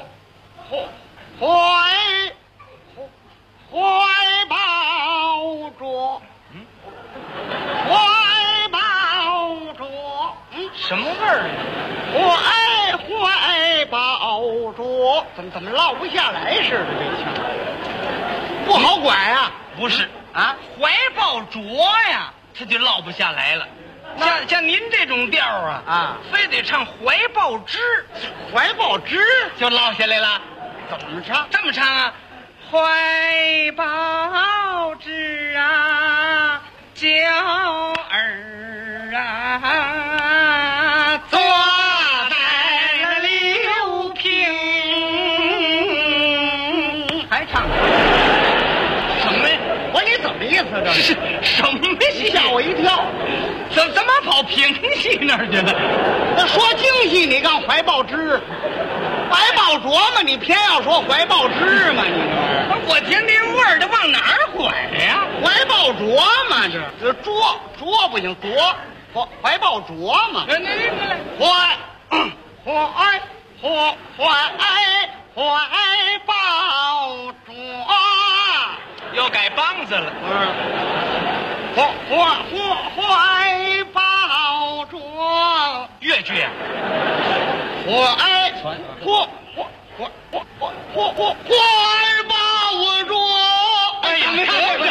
怀抱着，怀抱着， 什么味儿？ 怀抱着，怎么落不下来似的？这腔不好拐啊！ 不是啊， 怀抱着呀，他就落不下来了。像您这种调啊，非得唱怀抱之， 怀抱之就落下来了。 怎么唱？ 这么唱啊，怀抱之啊，娇儿啊，坐在了柳平。 还唱什么呀？ 我说你怎么意思？这是什么戏？ 吓我一跳！ 怎么跑评戏那儿去了？ 那说京戏，你刚怀抱之，怀抱着嘛，你偏要说怀抱之嘛？你这我听听味儿，这往哪儿拐呀？ 怀抱着嘛，这着不行，怀抱着嘛。怀抱着， 又改梆子了。 怀抱着， 越剧啊。 怀抱着。 哎呀，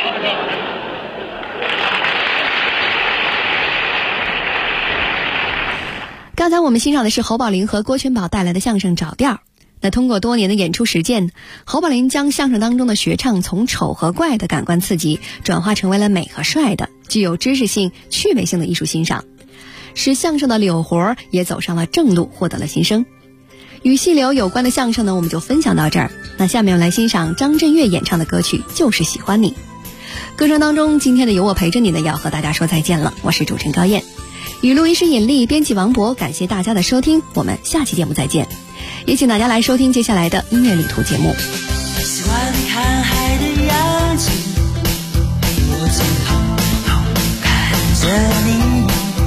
刚才我们欣赏的是侯宝林和郭全宝带来的相声《找调》。那通过多年的演出实践，侯宝林将相声当中的学唱从丑和怪的感官刺激转化成为了美和帅的具有知识性趣味性的艺术欣赏，使相声的柳活也走上了正路，获得了新生。与戏柳有关的相声呢，我们就分享到这儿。那下面我们来欣赏张震岳演唱的歌曲《就是喜欢你》。歌声当中，今天的有我陪着你呢，要和大家说再见了。我是主持人高燕，与录音师尹丽，编辑王博，感谢大家的收听，我们下期节目再见。也请大家来收听接下来的音乐旅途节目。 喜欢看海的样子，我最好看。 你，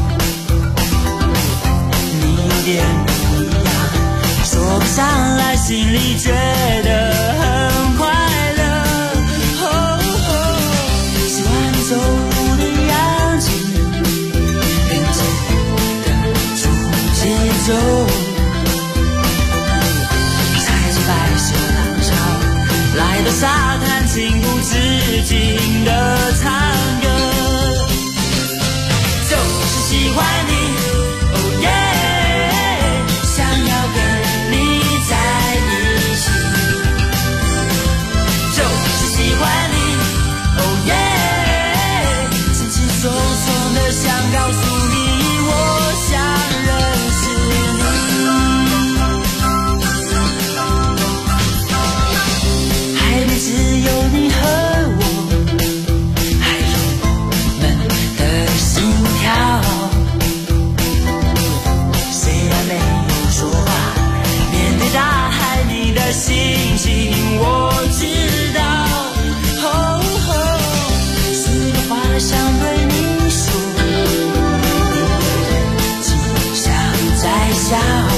你有点不一样，说不上来，心里觉得很快乐。喜欢你走路的样子，跟着的主节奏，踩着白色浪潮，来到沙滩，情不自禁地唱歌。就是喜欢你，哦耶，想要跟你在一起。就是喜欢你，哦耶，轻轻松松的想告诉你，我想认识你。海边只有你和我，还有我们的心跳。虽然没有说话，面对大海，你的心情我知道。许多话想对你说，你只想在笑。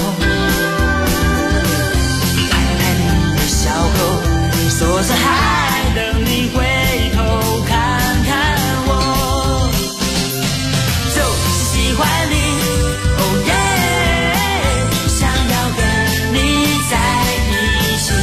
拍拍你的小口，说着还等你回头看看我。就是喜欢你，哦耶，想要跟你在一起。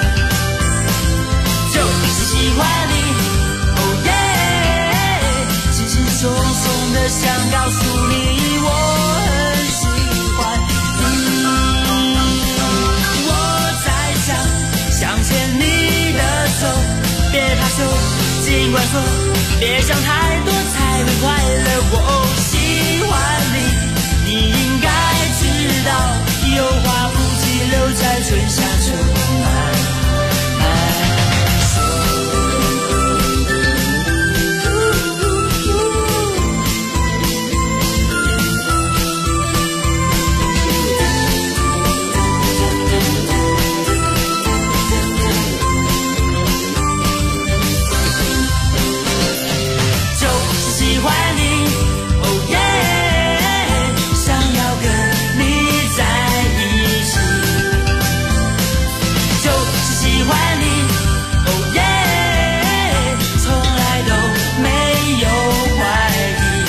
就是喜欢你，哦耶，轻轻松松的想告诉你，我很喜欢你。我在想牵你的手，别怕羞，尽管说，别想太多才会快乐。我喜欢你，你应该知道，有话不及留在春夏秋冬慢说。就是喜欢你，哦耶，想要跟你在一起。就是喜欢你，哦耶，从来都没有怀疑。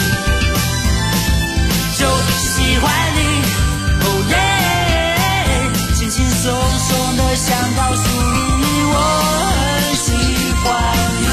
就是喜欢你，哦耶，轻轻松松的想告诉你，我很喜欢你。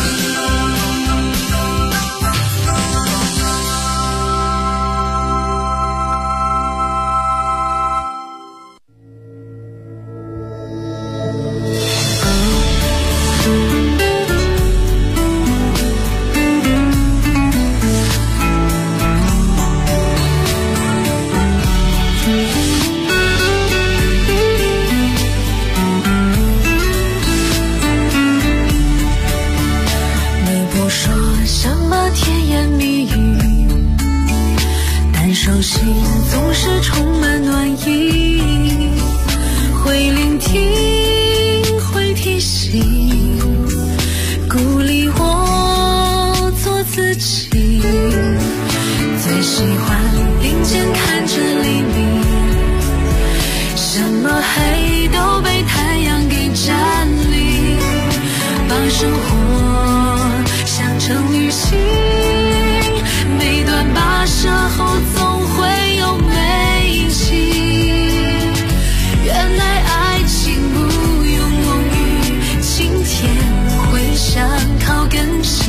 你不说什么甜言蜜语，但手心总是充满暖意，会聆听，会提醒，鼓励我做自己。最喜欢并肩看着黎明，什么黑都被太阳给占领，把生活想成旅行，每段跋涉后总会有美景。原来爱情不用梦雨晴天，会想靠更近。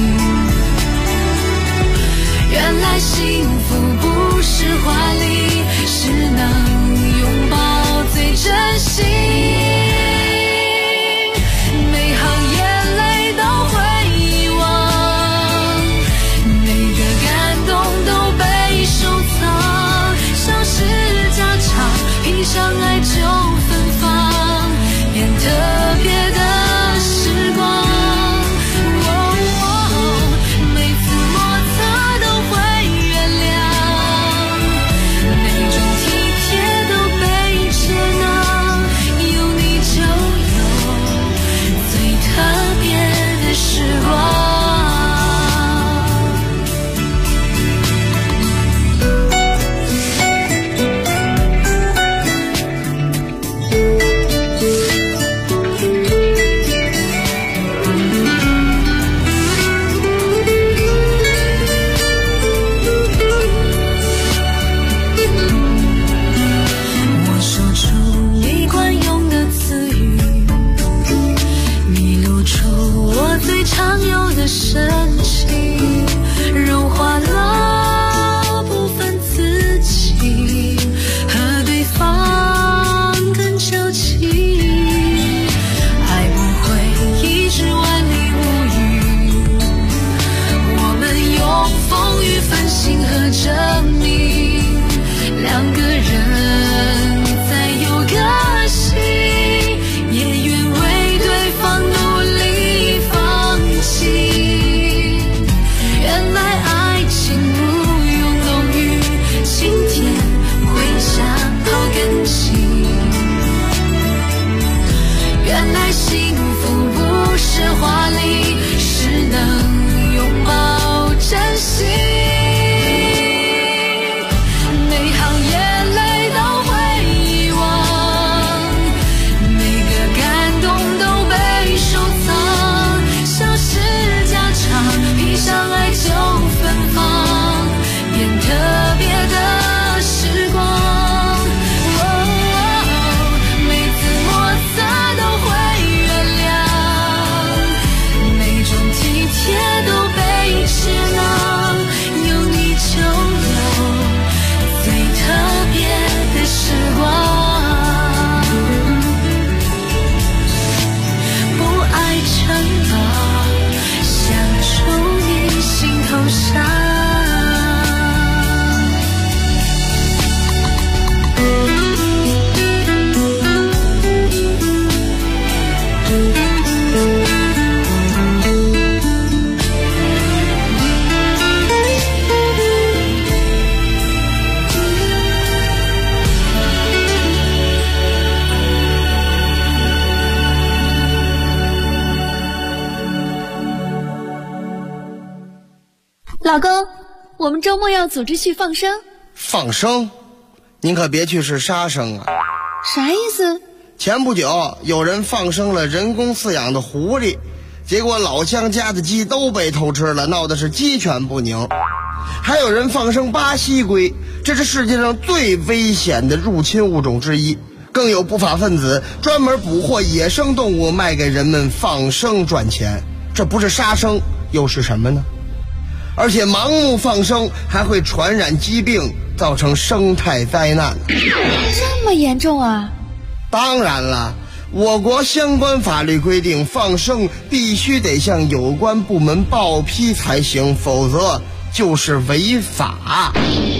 原来幸福不是华丽，是能拥抱最真心。每行眼泪都会遗忘， 老公，我们周末要组织去放生。 放生？您可别去是杀生啊！ 啥意思？ 前不久有人放生了人工饲养的狐狸，结果老乡家的鸡都被偷吃了，闹得是鸡犬不宁。还有人放生巴西龟，这是世界上最危险的入侵物种之一。更有不法分子专门捕获野生动物卖给人们放生赚钱，这不是杀生又是什么呢？而且盲目放生还会传染疾病，造成生态灾难。 这么严重啊？ 当然了，我国相关法律规定，放生必须得向有关部门报批才行，否则就是违法。